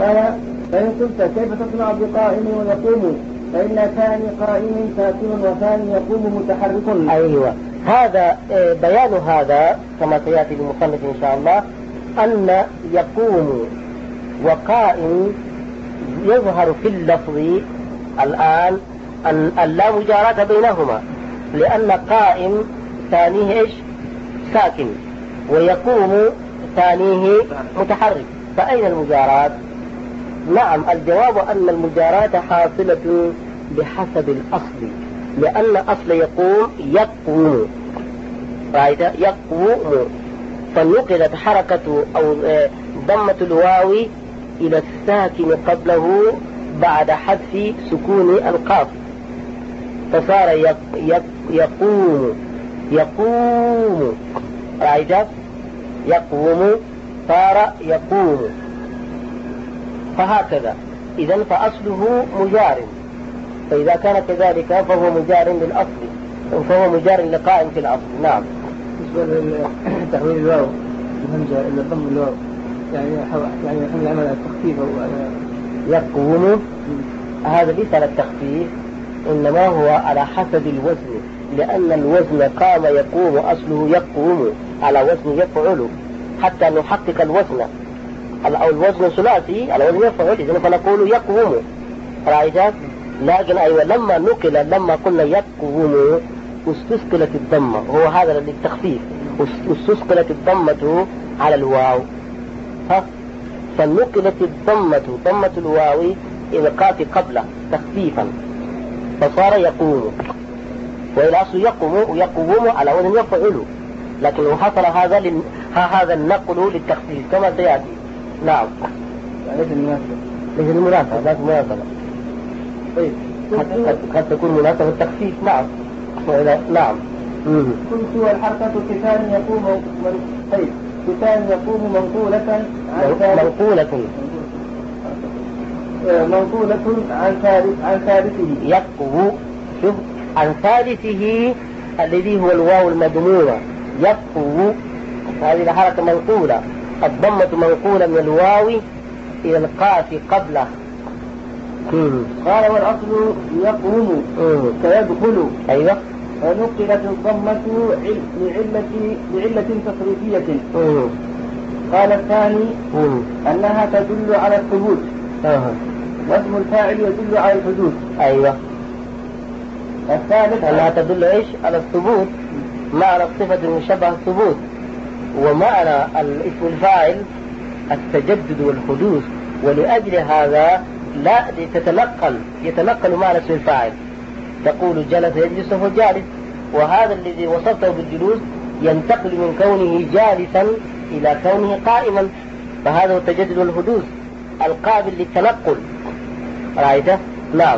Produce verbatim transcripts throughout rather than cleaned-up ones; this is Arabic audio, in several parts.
قال فإن قلت كيف تصنع بقائم ويقوم فإن ثاني قائم ساكن وثاني يقوم متحرك. أيوة، هذا بيان هذا كما سيأتي المصنف إن شاء الله، أن يقوم وقائم يظهر في اللفظ الآن أن لا مجاراة بينهما، لأن قائم ثانيه إيش؟ ساكن، ويقوم ثانيه متحرك، فأين المجاراة؟ نعم، الجواب أن المجاراة حاصلة بحسب الأصل، لأن أصل يقوم يقوم، رأيت؟ يقوم، فنقلت حركة أو ضمة الواو إلى الساكن قبله بعد حذف سكون القاف، فصار يق يق يقوم يقوم، رأيت؟ يقوم صار يقوم، فهكذا. إذن فأصله مجار، فإذا كان كذلك فهو مجار للأصل، فهو مجار لقائم في الأصل. نعم. بالنسبة لتحويل الواو الهمزة إلى ضم الواو، يعني يعني حمل عمل التخفيف أو يقوم، هذا ليس على التخفيف، إنما هو على حسب الوزن، لأن الوزن قام يقوم أصله يقوم على وزن يفعل، حتى نحقق الوزن، أو الوزن ثلاثي على وزن يفعل، إذن فنقول يقوم، رأيت؟ لكن أيوة لما نقل لما قلنا يقوم استثقلت الضمة، هو هذا للتخفيف، استثقلت الضمة على الواو، ها؟ فنقلت الضمة ضمة الواو إلى القاف قبله تخفيفا، فصار يقوم، والأصل يقوم ويقوم على وزن يفعل، لكن حصل هذا لل... هذا النقل للتخفيف كما سيأتي. نعم. ليس المناسبة، ليس المناسبة، لا المناسبة. طيب قد قد تكون مناسبة التخفيف. نعم. نعم. كنت والحركة كتان يقوم طيب كتان يقوم منقولة عن منقولة منقولة عن ثالث عن ثالثه يقوى، شوف، عن ثالثه الذي هو الواو المضمومة، يقوى، هذه الحركة منقولة، الضمة منقولة من الواو إلى القاف قبله. قال والأصل يقوم كيدخل. أيوة. فنقلت الضمة لعلة لعلة تصريفية. قال الثاني أنها تدل على الثبوت، واسم الفاعل يدل على الحدوث. أيوة. الثالث أنها تدل إيش؟ على الثبوت، معنى الصفة المشبهة الثبوت، ومعنى الاسم الفاعل التجدد والحدوث، ولأجل هذا لا تتنقل يتنقل معنى اسم الفاعل، تقول جلس يجلس فهو جالس، وهذا الذي وصفته بالجلوس ينتقل من كونه جالسا إلى كونه قائما، فهذا هو التجدد والحدوث القابل للتنقل، رأيته؟ نعم.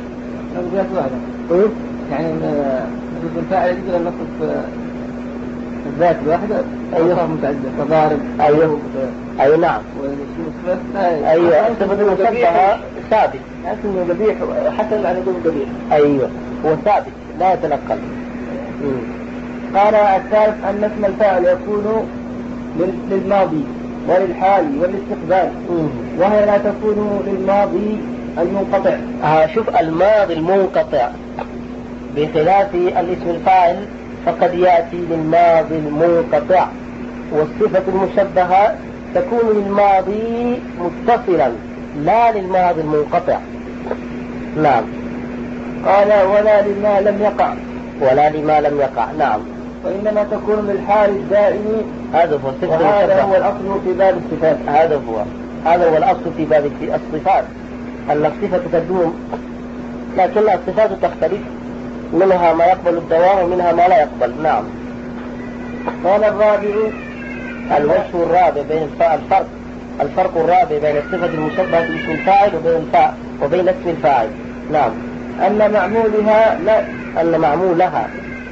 يعني اسم الفاعل يجب أن نصف الذات الواحدة أيوة متعددة كضارب. أيوة أيوة نعم. أيوة الصفة المشبهة ثابت، اسمه ذبيح حتى لا نقول ذبيح. أيوة هو ثابت لا يتنقل. قال الثالث أن اسم الفاعل يكون للماضي وللحال والاستقبال، وهي لا تكون للماضي المنقطع. آه شوف، الماضي المنقطع بخلاف الاسم الفاعل فقد يأتي للماضي المنقطع، والصفة المشبهة تكون للماضي متصلا لا للماضي المنقطع. نعم. قال ولا لما لم يقع، ولا لما لم يقع. نعم. وإنما تكون للحال الدائم، هذا هو الصفة، وهذا هو الأصل في باب الصفات. هذا هو هذا هو الأصل في باب الصفات، أن الصفة تدوم، لكن الصفات تختلف، منها ما يقبل الدوام ومنها ما لا يقبل. نعم. قال الرابع الوجه الرابع بين الفرق الفرق الرابع بين الصفة المشبهة باسم الفاعل وبين الفاعل وبين اسم الفاعل. نعم. أن معمولها لا أن معمولها.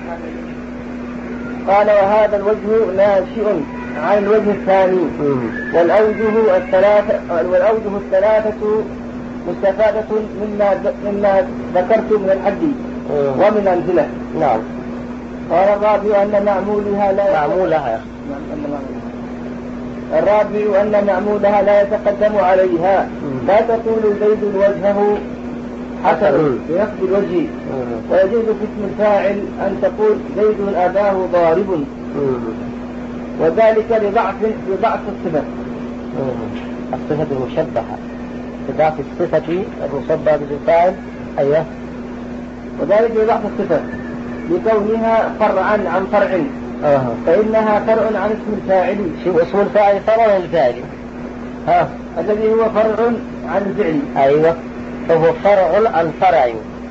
قال وهذا الوجه ناشئ عن الوجه الثاني، والأوجه الثلاثة والأوجه الثلاثة مستفادة مما مما ذكرت من الحد ومن الأمثلة. نعم. قال الرابع أن معمولها لا معمولها الرابع أن معمولها لا يتقدم عليها، لا تقول زيد وجهه حسن بنفس الوجه، ويجوز في اسم الفاعل أن تقول زيد أباه ضارب، وذلك لضعف لضعف الصفة. الصفة المشبهة لضعف الصفة المشبهة بالفاعل. أيوه. وذلك لضعف الصفة لكونها فرعا عن فرع، أه. فإنها فرع عن اسم الفاعل. شو اسم الفاعل؟ فرع عن الفاعل، ها الذي هو فرع عن الفعل. أيوه، فهو فرع عن فرع.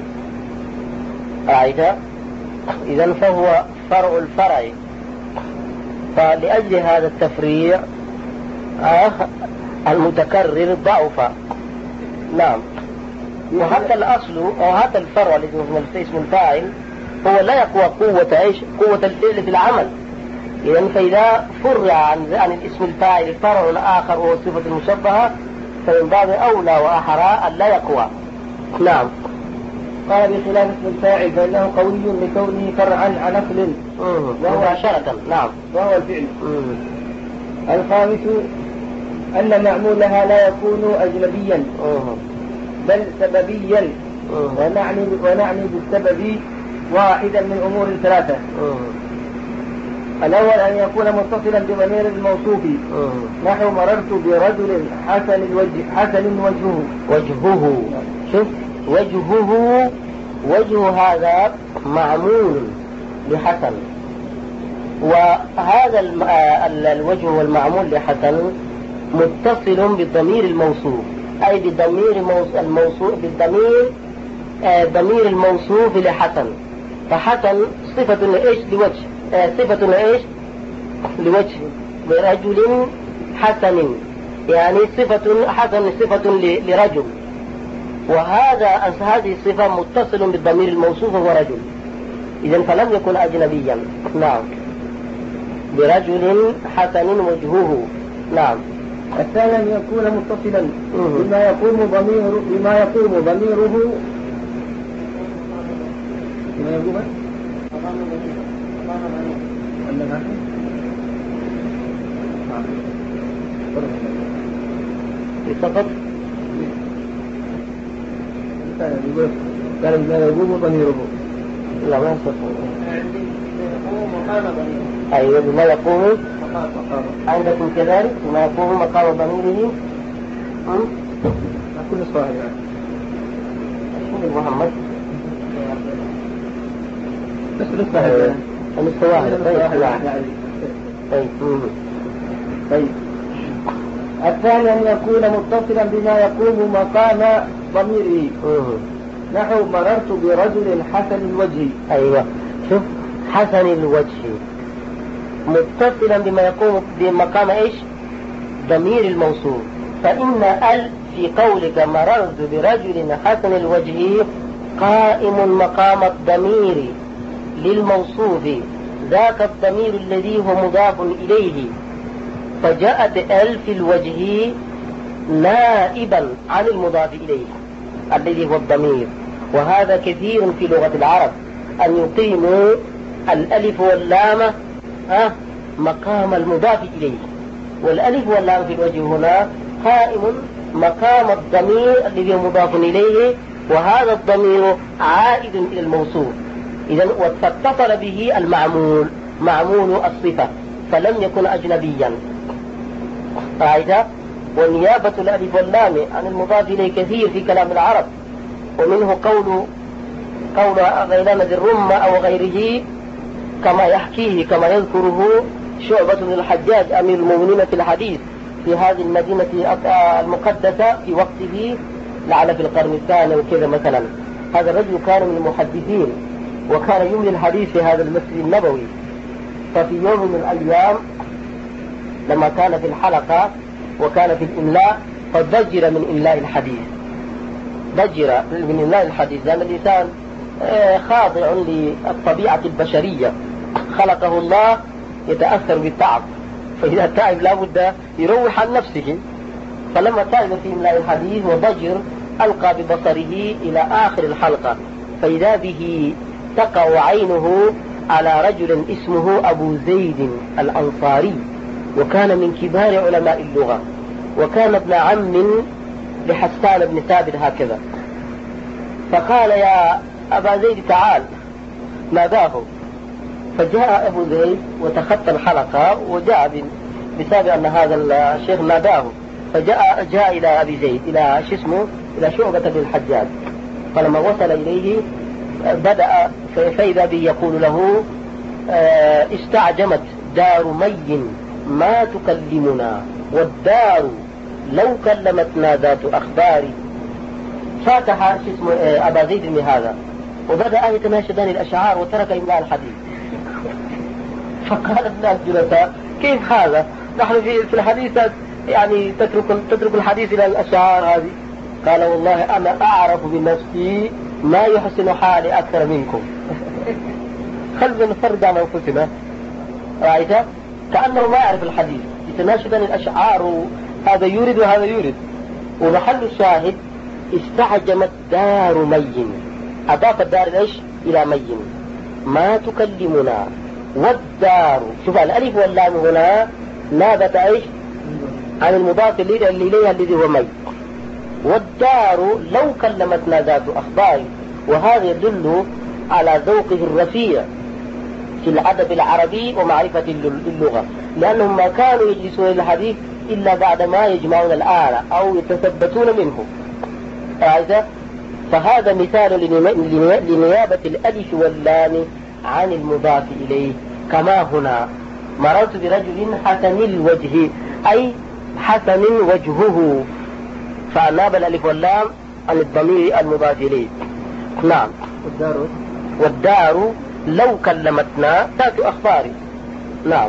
أعيد. إذن فهو فرع الفرع، فلأجل هذا التفريع آه المتكرر ضعف. نعم. وحتى الأصل أو حتى الفرع الذي هو اسم الفاعل هو لا يقوى قوة إيش؟ قوة الفعل في العمل. إذن فإذا فرع عن عن الاسم الفاعل فرع آخر وهو الصفة المشبهة فمن باب أولى وأحرى أن لا يقوى. نعم. قال بخلاف اسم الفاعل فإنه قوي لكونه فرعا عن أصل وهو مباشرة. نعم. وهو الفعل. الخامس أن معمولها لا يكون أجنبيا بل سببيا، ونعني ونعني بالسبب واحدا من أمور ثلاثة. الأول أن يكون متصلا بضمير الموصوف، نحو مررت برجل حسن الوجه حسن وجهه. وجهه شوف وجهه وجه هذا معمول لحسن، وهذا الوجه والمعمول لحسن متصل بالضمير الموصوف، أي بالضمير الموصوف بالضمير ضمير الموصوف لحسن. فحسن صفة لإيش؟ لوجه. صفة لإيش؟ لوجه لرجل حسن، يعني صفة حسن صفة لرجل، وهذا هذه الصفة متصل بالضمير الموصوف وهو رجل. إذن فلم يكن أجنبيا. نعم. برجل حسن وجهه. نعم. الثاني أن يكون متصلا بما يقوم ضمير بما يقوم ضميره بما يقوم فقط قال بما يقوم ضميره. لا ما يصح. أيوة بما يقوم عندكم كذلك بما يقوم مقام ضميره. كل صاحب شو محمد بس لسه لسه واحد. طيب طيب الثاني أن يكون متصلا بما يقوم مقام ضميره، نحو مررت برجل حسن الوجه. أيوة شوف حسن الوجه متصلا بما يقوم بمقام إيش؟ ضمير الموصول. فإن ال في قولك مررت برجل حسن الوجه قائم مقام الضمير للموصوف، ذاك الضمير الذي هو مضاف إليه، فجاءت ال في الوجه نائبا عن المضاف إليه الذي هو الضمير. وهذا كثير في لغة العرب أن يقيموا الألف واللام أه مقام المضاف إليه، والألف واللام في الوجه هنا قائم مقام الضمير الذي هو مضاف إليه، وهذا الضمير عائد إلى الموصول. إذن فاتصل به المعمول معمول الصفة فلم يكن أجنبيا. قاعدة. ونيابة الألف واللام عن المضاف إليه كثير في كلام العرب، ومنه قول قول غيلان ذي الرمة أو غيره كما يحكيه كما يذكره شعبة بن الحجاج أمير المؤمنين في الحديث في هذه المدينة المقدسة في وقته لعل في القرن الثاني وكذا مثلا. هذا الرجل كان من المحدثين وكان يملي الحديث في هذا المسجد النبوي. ففي يوم من الأيام لما كان في الحلقة وكان في الإملاء فضجر من إملاء الحديث، ضجر من إملاء الحديث، لأن الإنسان خاضع للطبيعة البشرية، خلقه الله يتأثر بالتعب، فإذا تعب لابد يروح عن نفسه. فلما تعب في إملاء الحديث وضجر ألقى ببصره إلى آخر الحلقة، فإذا به تقع عينه على رجل اسمه أبو زيد الأنصاري وكان من كبار علماء اللغة، وكان ابن عم لحسان بن ثابت هكذا. فقال يا أبا زيد تعال، ناداه، فجاء أبو زيد وتخطى الحلقة وجاء بسبب أن هذا الشيخ ناداه، فجاء جاء إلى أبي زيد إلى شو اسمه إلى شعبة بن الحجاج. فلما وصل إليه بدأ فإذا به يقول له استعجمت دار مي ما تكلمنا، والدار لو كلمتنا ذات أخبار. فاتح شو اسمه أبا زيد من هذا وبدأ يتناشدان الأشعار وترك إملاء الحديث. فقال الناس جلساء كيف هذا؟ نحن في الحديث يعني تترك تترك الحديث إلى الأشعار هذه. قال والله أنا أعرف بنفسي ما يحسن حالي أكثر منكم. خلنا نفرد عن أنفسنا. رأيت كأنه ما يعرف الحديث، يتناشدان الأشعار، هذا يريد وهذا يريد. ومحل الشاهد استعجمت دار مي، أضاف الدار إيش إلى مي ما تكلمنا، والدار شوف الألف واللام هنا نابت إيش عن المضاف إليها الذي هو مي، والدار لو كلمتنا ذات أخبار. وهذا يدل على ذوقه الرفيع في الأدب العربي ومعرفة اللغة، لأنهم ما كانوا يجلسون الحديث إلا بعد ما يجمعون الآلة أو يتثبتون منه. فهذا مثال لنيابة الألف واللام عن المضاف إليه. كما هنا مررت برجل حسن الوجه، أي حسن وجهه، فناب الألف واللام عن الضمير المضاف إليه. نعم. والدار والدار لو كلمتنا ذات أخبار. نعم.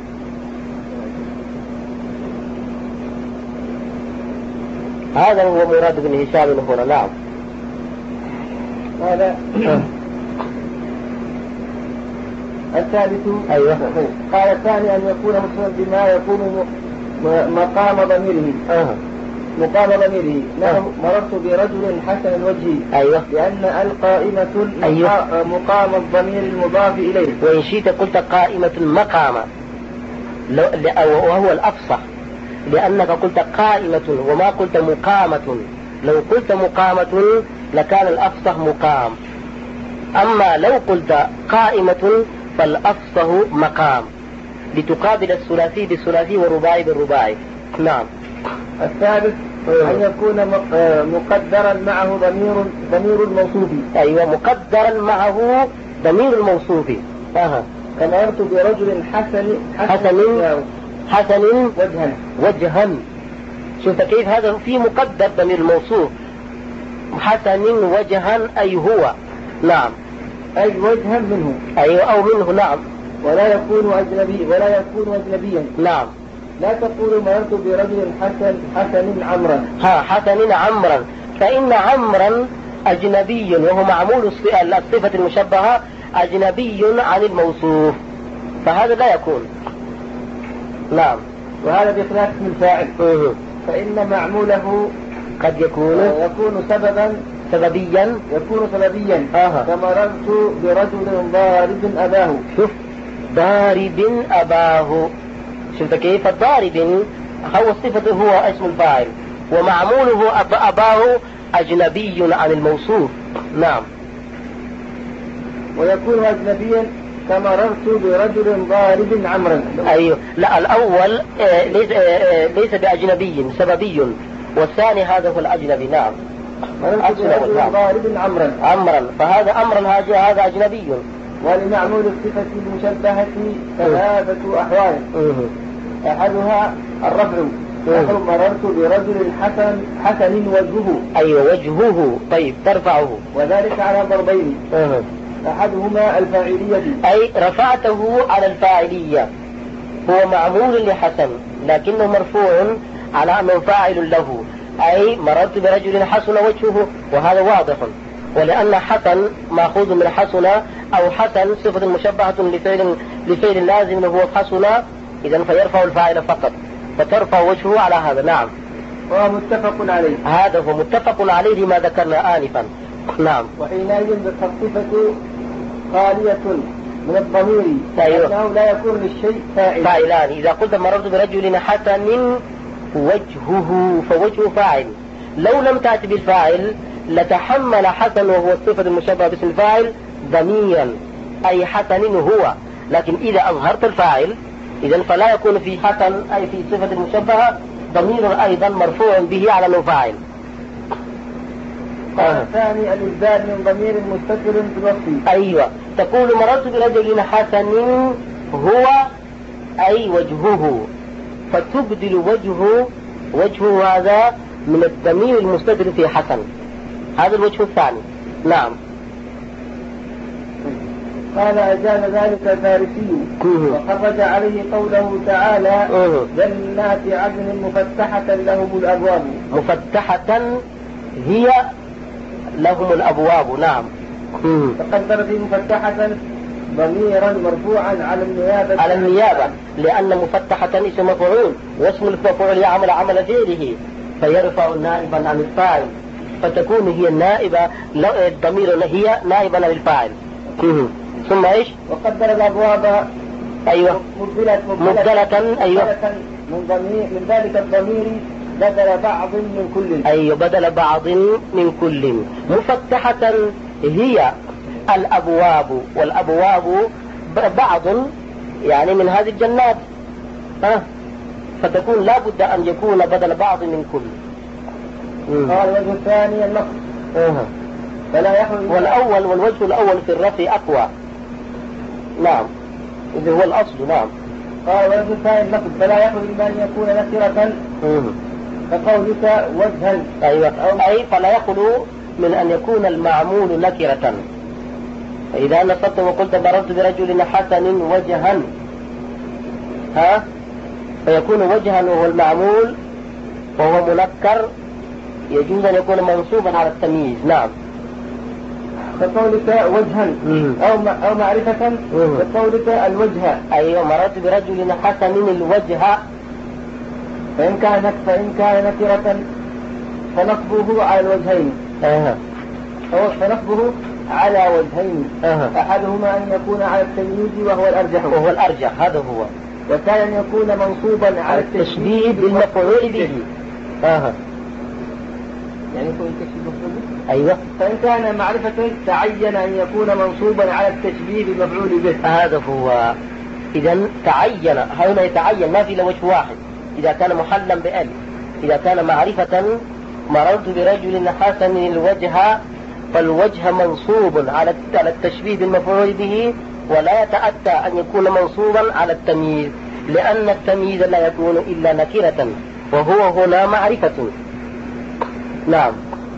هذا هو مراد بن هشام هنا. نعم. هذا الثالث. أيوة. قال الثاني أن يكون مسلما بما يكون مقام ضميره. أه. مقام ضميره. أه. مررت برجل حسن الوجه. أيوة. لأن القائمة أيوة. مقام الضمير المضاف إليه. وإن شئت قلت قائمة مقام، وهو الأفصح، لأنك قلت قائمة وما قلت مقامة. لو قلت مقامة لكان الأفصح مقام، أما لو قلت قائمة فالأفصح مقام، لتقابل الثلاثي بالثلاثي والرباعي بالرباعي. نعم. الثالث أن يكون مقدرا معه ضمير ضمير الموصوف. أيوة، مقدرا معه ضمير الموصوف. أها. فمررت برجل حسن حسن حسن وجها وجها. شوف كيف هذا في مقدر ضمير الموصوف، حسن وجها أي هو. نعم. أي وجها منه. أيوة أو منه. نعم. ولا يكون أجنبي ولا يكون أجنبيا. نعم. لا تقول مررت برجل حسن حسن عمرا. ها حسن عمرا، فإن عمرا أجنبي وهو معمول الصفة المشبهة أجنبي عن الموصوف، فهذا لا يكون. نعم. وهذا بخلاف اسم الفاعل. اه. فإن معموله قد يكون يكون سببا سببيا يكون سببيا. آه. فمررت برجل ضارب أباه. شوف ضارب أباه، شفت كيف؟ الضارب هو الصفة هو اسم الفاعل، ومعموله أب أباه أجنبي عن الموصوف. نعم. ويكون أجنبيا فمررت برجل ضارب عمرا. أيوه. لا، الأول ليس ليس بأجنبي، سببي، والثاني هذا هو الأجنبي. نعم. مررت برجل ضارب عمرا عمرا، فهذا أمرا هذا أجنبي. ولمعمول الصفة المشبهة ثلاثة أحوال. أحدها الرفع. نحن مررت برجل حسن حسن وجهه. أيوه وجهه. طيب ترفعه، وذلك على ضربين. أه. أحدهما الفاعلية، أي رفعته على الفاعلية، هو معمول لحسن لكنه مرفوع على أنه فاعل له، أي مررت برجل حسن وجهه، وهذا واضح، ولأن حسن مأخوذ من حسن أو حسن صفة مشبهة لفعل لفعل لازم هو حسن، إذن فيرفع الفاعل فقط، فترفع وجهه على هذا. نعم. وهو متفق عليه. هذا هو متفق عليه لما ذكرنا آنفا. نعم. وحينئذ الصفة خالية من الضمير أيوة. لأنه لا يكون للشيء فاعل. فاعلان. إذا قلت مررت برجل حسن وجهه فوجهه فاعل. لو لم تأتي بالفاعل لتحمل حسن وهو الصفة المشبهة باسم الفاعل ضميرا أي حسن هو، لكن إذا أظهرت الفاعل إذن فلا يكون في حسن أي في صفة المشبهة ضمير أيضا مرفوع به على أنه فاعل. آه. الثاني الإبدال من ضمير مستتر بالوصف. أيوة، تقول مررت برجل حسن هو أي وجهه، فتبدل وجهه وجهه هذا من الضمير المستتر في حسن. هذا الوجه الثاني. نعم. قال أجاب ذلك الفارسي وخرج عليه قوله تعالى جنات عدن مفتحة لهم الأبواب. مفتحة هي لهم الأبواب. نعم. تقدر في مفتحة ضميرا مرفوعا على النيابة على النيابة لأن مفتحة اسم مفعول واسم المفعول يعمل عمل فعله فيرفع نائبا عن الفاعل، فتكون هي النائبة الضمير هي نائبا للفاعل. ثم ايش؟ وقدر الأبواب أيوة مبدلة مبدلة أيوة من ضمير من ذلك الضمير بدل بعض من كل. أيوة بدل بعض من كل. مفتحة هي الأبواب، والأبواب بعض يعني من هذه الجنات، أه؟ فتكون لا بد أن يكون بدل بعض من كل. قال الوجه الثاني النقص. أه. فلا يخرج. والأول والوجه الأول في الرفع أقوى. نعم إذا هو الأصل. نعم. قال الوجه الثاني النقص فلا يخرج إلا أن يكون نكرة كقولك وجها. أيوة. أي فلا يخلو من أن يكون المعمول نكرة. فإذا نصبت وقلت مررت برجل حسن وجها ها فيكون وجها وهو المعمول وهو منكر يجوز أن يكون منصوبا على التمييز. نعم. كقولك وجها أو أو معرفة كقولك الوجه. أيوة مررت برجل حسن الوجه فإن كان فإن كان نكرة فنصبه على الوجهين. أه. فنصبه على وجهين. أه. أحدهما أن يكون على التمييز وهو الأرجح وهو الأرجح هذا هو، والثاني أن يكون منصوبا على التشبيه بالمفعول به. أه. يعني يكون التشبيه بالمفعول به. أيوة. فإن كان معرفة تعين أن يكون منصوبا على التشبيه بالمفعول به. هذا هو. إذا تعين هنا يتعين ما في إلا وجه واحد إذا كان محلا بأل. إذا كان معرفة مررت برجل حسن الوجه فالوجه منصوب على التشبيه بالمفعول به ولا يتأتى أن يكون منصوبا على التمييز لأن التمييز لا يكون إلا نكرة وهو هنا معرفة. نعم.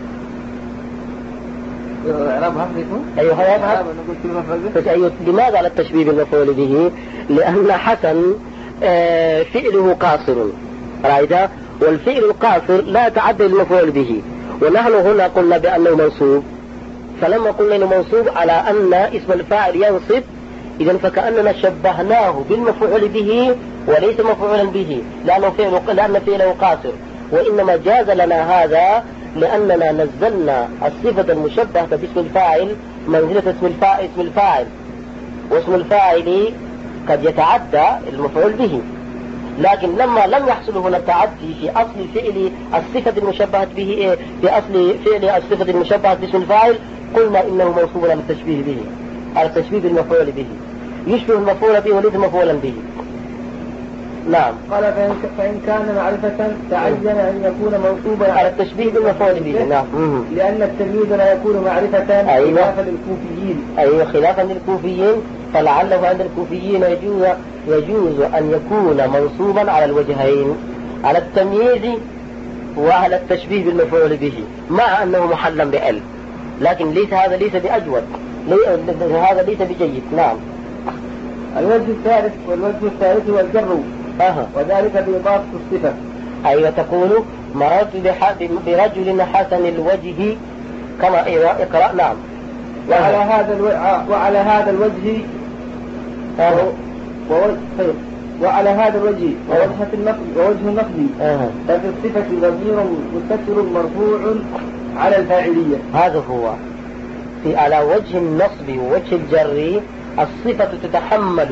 أيوة. أيوة. لماذا على التشبيه بالمفعول به؟ لأن حسن آه فعله قاصر رأيت، والفعل القاصر لا يتعدى المفعول به، ونحن هنا قلنا بأنه منصوب، فلما قلنا انه منصوب على ان اسم الفاعل ينصب اذا فكأننا شبهناه بالمفعول به وليس مفعولا به لأنه فعله لأن فعله قاصر، وإنما جاز لنا هذا لأننا نزلنا الصفة المشبهة باسم الفاعل منزلة اسم الفاعل اسم الفاعل واسم الفاعل قد يتعدى المفعول به، لكن لما لم يحصل هنا التعدي في أصل فعل الصفة المشبهة به في أصل فعل الصفة المشبهة باسم الفاعل قلنا إنه منصوب على التشبيه به على التشبيه بالمفعول به يشبه المفعول به وليس مفعولا به. نعم. قال فإن كان معرفة تعين أن يكون منصوبا على التشبيه بالمفعول به. نعم. لأن التمييز لا يكون معرفة. أيوة. خلافا للكوفيين. أيوة خلافا للكوفيين، فلعله عند الكوفيين يجوز يجوز أن يكون منصوبا على الوجهين على التمييز وعلى التشبيه بالمفعول به مع أنه محلا بأل، لكن ليس هذا ليس بأجود، هذا ليس بجيد. نعم. الوجه الثالث والوجه الثالث هو الجر. أه. وذلك بإضافة الصفة. أيوة تقول مررت برجل حسن الوجه كما اقرأ. نعم. وعلى هذا الو... وعلى هذا الوجه أه. ووجه وعلى هذا الوجه ووجه النقل ووجه النقل أه. ففي الصفة ضمير مستتر مرفوع على الفاعلية. هذا هو في على وجه النصب ووجه الجر الصفة تتحمل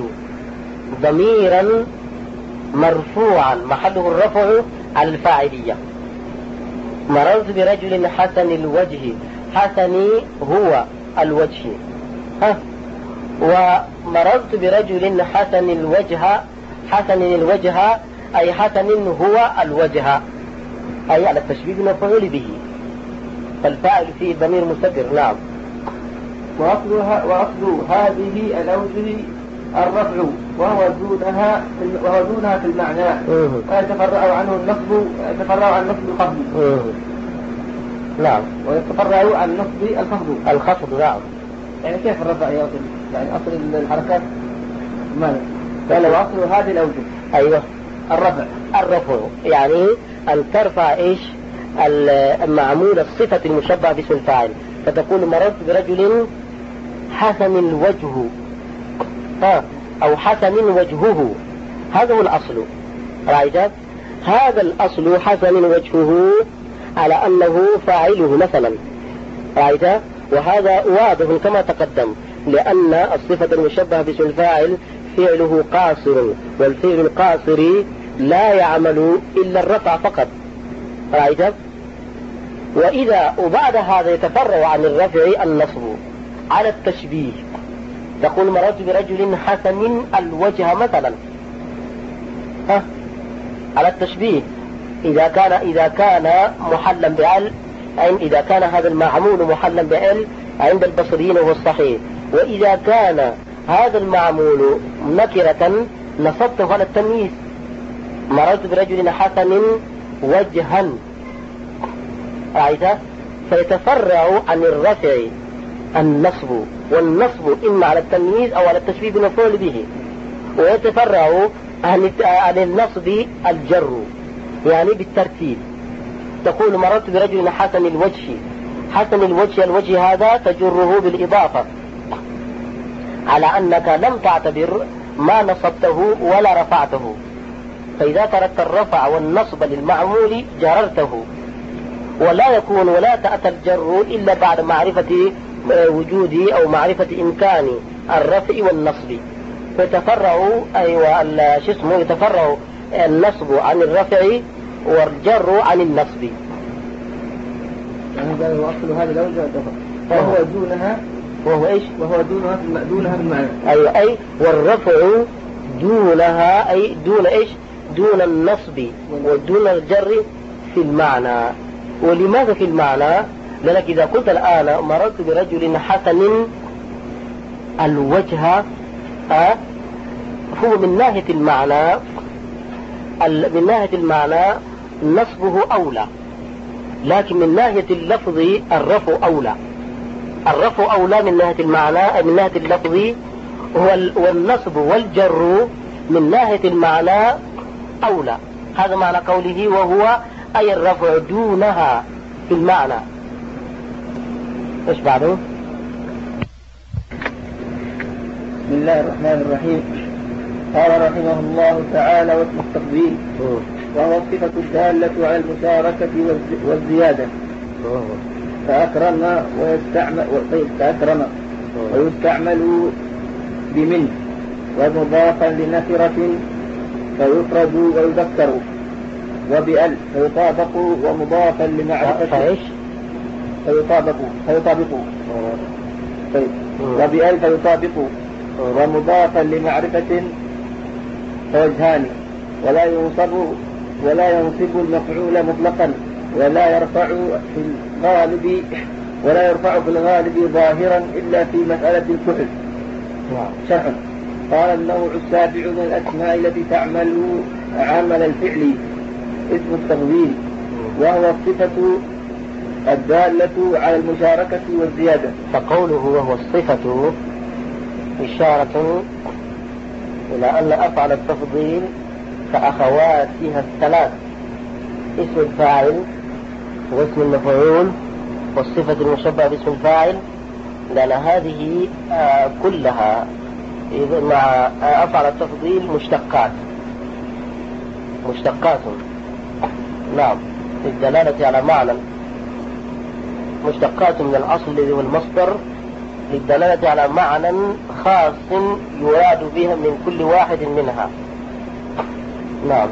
ضميرا مرفوعا محله الرفع على الفاعلية. مررت برجل حسن الوجه، حسن هو الوجه، ها. ومررت برجل حسن الوجه، حسن الوجه أي حسن هو الوجه، أي على التشبيه المفعول به، فالفاعل فيه ضمير مستتر. نعم. وأصلها وأصل هذه الأوجه الرفع وهو دونها وهو دونها في المعنى، ويتفرع عنه النصب يتفرع عن النصب الخفض. نعم. ويتفرع عن النصب الخفض. الخفض. نعم. يعني كيف الرفع يا أصل؟ يعني أصل الحركات ماذا؟ قال وأصل هذه الأوجه. أيوه. الرفع. الرفع يعني أن ترفع إيش؟ المعمول الصفة المشبهة باسم الفاعل، فتقول مررت برجل حسن الوجه، ها، أو حسن وجهه. هذا هو الأصل. رأيت؟ هذا الأصل حسن وجهه على أنه فاعله مثلا. رأيت؟ وهذا واضح كما تقدم، لأن الصفة المشبهة باسم الفاعل فعله قاصر، والفعل القاصر لا يعمل إلا الرفع فقط. رأيت؟ وإذا وبعد هذا يتفرع عن الرفع النصب على التشبيه، تقول مررت برجل حسن الوجه مثلا، ها، على التشبيه. إذا كان إذا كان محلا بعل، إذا كان هذا المعمول محلا بعل عند البصريين هو الصحيح، وإذا كان هذا المعمول نكرة نصبته على التمييز. مررت برجل حسن وجها. رأيت؟ فيتفرع عن الرفع النصب، والنصب إما على التمييز أو على التشبيه بالمفعول به، ويتفرع عن النصب الجر، يعني بالترتيب. تقول مررت برجل حسن الوجه، حسن الوجه، الوجه هذا تجره بالإضافة على أنك لم تعتبر ما نصبته ولا رفعته، فإذا تركت الرفع والنصب للمعمول جررته، ولا يكون ولا تأتى الجر إلا بعد معرفة وجود أو معرفة إمكان الرفع والنصب. فيتفرع أيوة الشسم يتفرع النصب عن الرفع والجر عن النصب. يعني قال وأصل هذه الأوجه وهو دونها، وهو إيش؟ وهو دونها في دونها بالمعنى. أي أي والرفع دونها، أي دون إيش؟ دون النصب ودون الجر في المعنى. ولماذا في المعنى؟ لأنك إذا قلت الآن مررت برجل حسن الوجه، أه؟ هو من ناحية المعنى، من ناحية المعنى نصبه أولى، لكن من ناحية اللفظ الرفع أولى. الرفع أولى من ناحية المعنى، من ناحية اللفظ، والنصب والجر من ناحية المعنى أولى. هذا معنى قوله وهو أي الرفع دونها في المعنى. إيش بعده؟ بسم الله الرحمن الرحيم. قال رحمه الله تعالى واسم التفضيل وهو الصفة الدالة على المشاركة والزيادة. فأكرم ويستعمل فأكرم ويستعمل بمن، ومضافا لنكرة فيفرد ويذكر، وبأل فيطابق ومضافا لمعرفة فايش فيطابق فيطابق طيب. وبأل فيطابق ومضافا لمعرفة فوجهان، ولا ينصب ولا ينصب المفعول مطلقا، ولا يرفع في الغالب ولا يرفع في الغالب ظاهرا إلا في مسألة الكحل. شرح. قال النوع السابع من الأسماء التي تعمل عمل الفعل اسم التفضيل، وهو الصفة الدالة على المشاركة والزيادة. فقوله وهو الصفة إشارة إلى أن أفعل التفضيل كأخواتها الثلاث، اسم الفاعل واسم المفعول والصفة المشبهة باسم الفاعل، لأن هذه آه كلها مع أفعل التفضيل مشتقات مشتقات نعم، الدلالة على معنى، مشتقات من الأصل الذي هو المصدر للدلالة على معنى خاص يراد بها من كل واحد منها. نعم.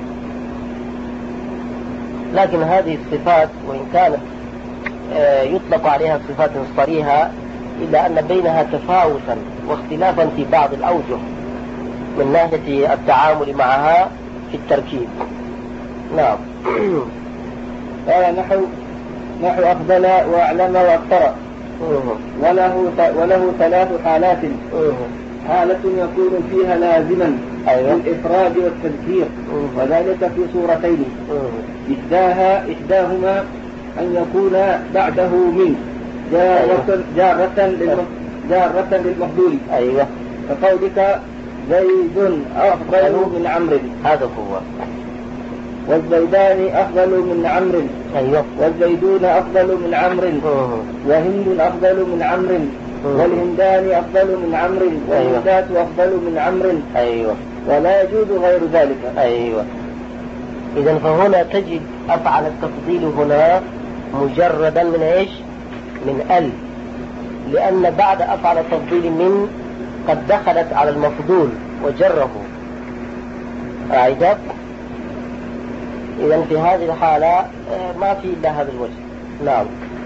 لكن هذه الصفات وإن كانت يطلق عليها صفات صريحة إلا أن بينها تفاوتا واختلافا في بعض الأوجه من ناحية التعامل معها في التركيب. نعم. قال نحو نحو أفضل وأعلم وأكثر، وله وله ثلاث حالات. حالة يكون فيها لازما للإفراد والتذكير، وذلك في صورتين. إحداها إحداهما أن يكون بعده من جارة جارة جارة للمفضول. أيوة. كقولك زيد أفضل من عمرو، هذا هو. والزيدان أفضل من عمرو. أيوة. والزيدون أفضل من عمرو. وهند أفضل من عمرو. والهندان أفضل من عمرو. والهندات أفضل من عمرو. أيوة. ولا يجوز غير ذلك. أيوة. إذن فهنا تجد أفعل التفضيل هنا مجردا من إيش؟ من ال، لأن بعد أفعل التفضيل من قد دخلت على المفضول وجره. أعيدت. إذن في هذه الحالة ما في إلا هذا الوجه. نعم.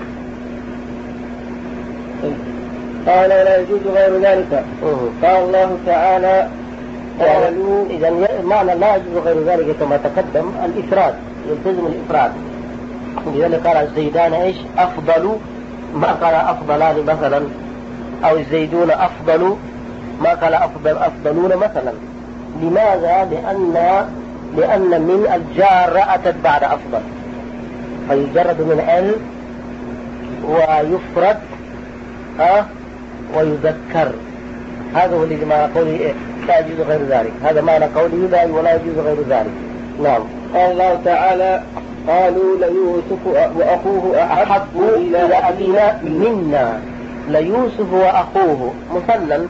قال لا يجوز غير ذلك. قال الله تعالى قالوا. إذن معنى لا يجوز غير ذلك كما تقدم الإفراد، يلتزم الإفراد. لذلك قال الزيدان إيش؟ أفضل، ما قال أفضلان مثلا، أو الزيدون أفضل ما قال أفضل أفضلون مثلا. لماذا؟ لأن لأن من الجار أتت بعد أفضل، فيجرد من ال ويفرد أه ويذكر. هذا هو الذي معنى قوله لا يجوز غير ذلك. هذا معنى قوله لا ولا يجوز غير ذلك. نعم. قال الله تعالى قالوا ليوسف وأخوه أحب إلى أبينا منا. ليوسف وأخوه مثلا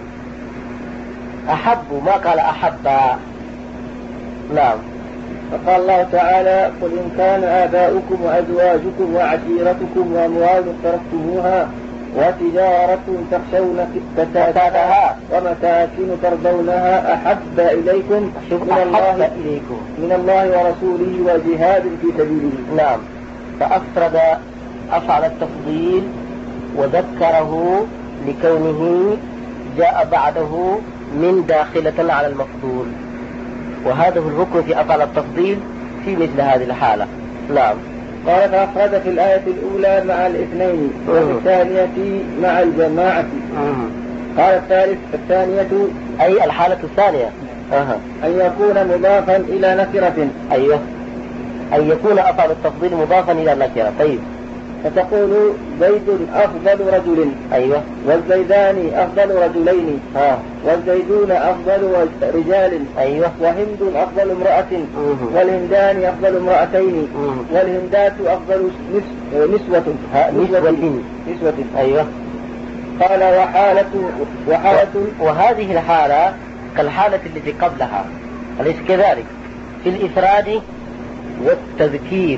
أحب، ما قال أحبا. نعم. فقال الله تعالى قل إن كان آباؤكم وأزواجكم وعشيرتكم وأموال اقترفتموها وتجارة تخشون كسادها ومساكن ترضونها أحب إليكم من الله إليكم من الله ورسوله وجهاد في سبيله. نعم. فأفرد أفعل التفضيل وذكره لكونه جاء بعده من داخلة على المفضول، وهذا هو الركن في أفعل التفضيل في مثل هذه الحالة. نعم. قال فأفرد في الآية الأولى مع الاثنين وفي الثانية مع الجماعة. قال الثالث الثانية أي الحالة الثانية أه. أن يكون مضافا إلى نكرة. أيوه. أن يكون أفعل التفضيل مضافا إلى نكرة. طيب. فتقول زيد أفضل رجل. أيوه. والزيدان أفضل رجلين. آه. والزيدون أفضل رجال. أيوه. وهند أفضل امرأة. والهندان أفضل امرأتين. والهندات أفضل نسوة. نسوة. نسوة. أيوه. قال وحالة وحالة وهذه الحالة كالحالة التي قبلها، أليس كذلك؟ في الإفراد والتذكير.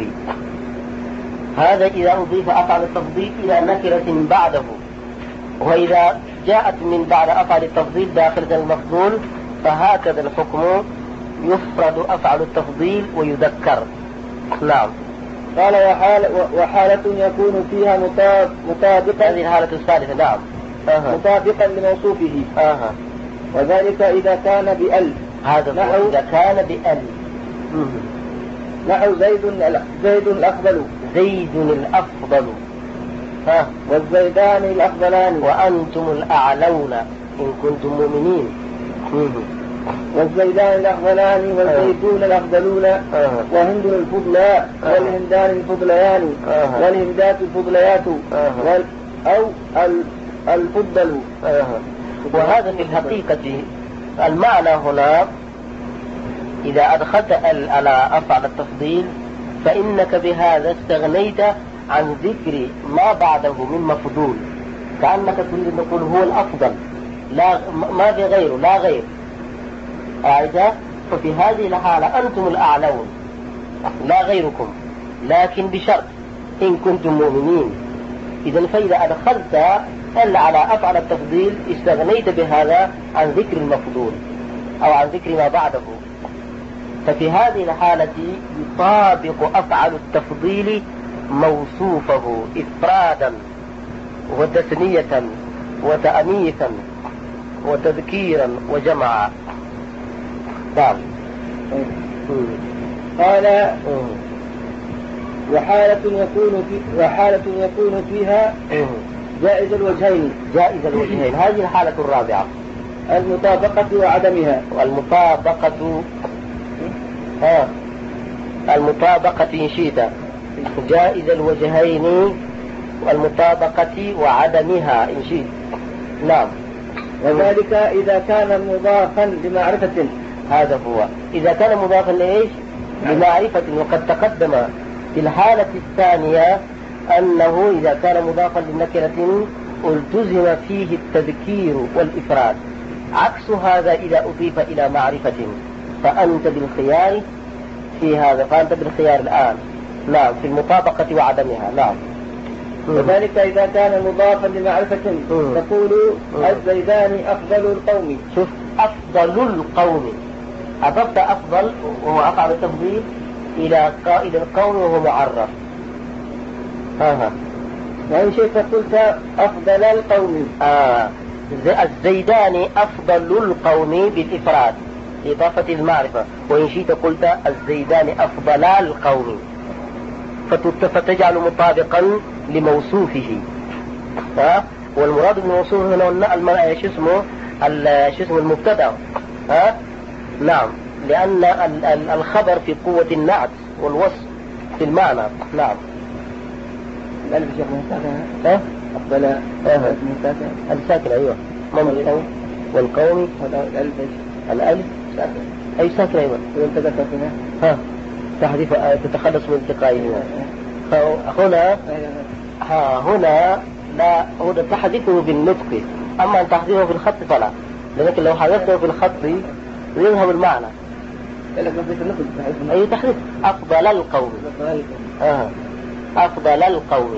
هذا إذا أضيف أفعل التفضيل إلى نكرة بعده، وإذا جاءت من بعد أفعل التفضيل داخل المفضول فهكذا الحكم، يفرد أفعل التفضيل ويذكر. نعم. قال وحال وحالة يكون فيها مطابقا. هذه الحالة الثالثة. نعم. أه. مطابقا لموصوفه. أه. وذلك إذا كان بأل. هذا نحو إذا كان بأل. نحو زيد زيد الأفضل. زيد الأفضل. ها. والزيدان الأفضلان. وأنتم الأعلون إن كنتم مؤمنين. والزيدان الأفضلان والزيتون الأفضلون. أه. وهند الفضلاء. أه. والهندان الفضليان. أه. والهندات الفضليات. أه. وال أو الفضل. أه. وهذا في الحقيقة المعنى هنا إذا أدخلت ال على أفعل التفضيل فإنك بهذا استغنيت عن ذكر ما بعده من مفضول، كأنك تريد أن تقول هو الأفضل، لا ما في غيره، لا غير. أعيدها. ففي هذه الحالة أنتم الأعلون لا غيركم، لكن بشرط إن كنتم مؤمنين. إذن فإذا أدخلت إلا على أفعل التفضيل استغنيت بهذا عن ذكر المفضول أو عن ذكر ما بعده. ففي هذه الحالة يطابق أفعل التفضيل موصوفه إفرادا وتثنية وتأنيثا وتذكيرا وجمعا. نعم. قال وحالة يكون في وحالة يكون فيها جائز الوجهين. جائز الوجهين هذه الحالة الرابعة، المطابقة وعدمها. المطابقة ها المطابقة إن شئت، جائز الوجهين والمطابقة وعدمها إن شئت. نعم. وذلك إذا كان مضافا لمعرفة. هذا هو إذا كان مضافا لإيش؟ لمعرفة. وقد تقدم في الحالة الثانية أنه إذا كان مضافا لنكرة التزم فيه التذكير والإفراد، عكس هذا إذا أضيف إلى معرفة فأنت بالخيار في هذا، فأنت بالخيار الآن. نعم، في المطابقة وعدمها. نعم. وذلك إذا كان مضافا لمعرفة تقول الزيدان أفضل القوم. شوف، أفضل القوم، أضفت أفضل وهو أفعل التفضيل إلى قائد القوم وهو معرف. ها وإن شئت قلت أفضل القوم. آه. الزيدان أفضل القوم بالإفراد إضافة المعرفة، وإن شئت قلت الزيدان أفضل القوم فتجعل مطابقا لموصوفه. ها؟ والمراد بالموصوف هنا شو اسمه شو اسمه المبتدأ. ها؟ نعم، لأن الخبر في قوة النعت والوصف في المعنى. نعم. الألف شيخ مهتاكة. ها؟ أفضل أه. الساكنة. أيوة. من والقوم. الألف الألف ساكنة. أي ساكنة. أيوة. والمبتدأ ساكنة. ها؟ تحذيف تتخلص من التقائمها. هنا ها هنا لا، هو تحذفه بالنطق، أما أن تحذفه في الخط فلا، لكن لو حذفته في الخط يذهب المعنى. أي تحذيف أفضل القوم. آه. أفضل القوم.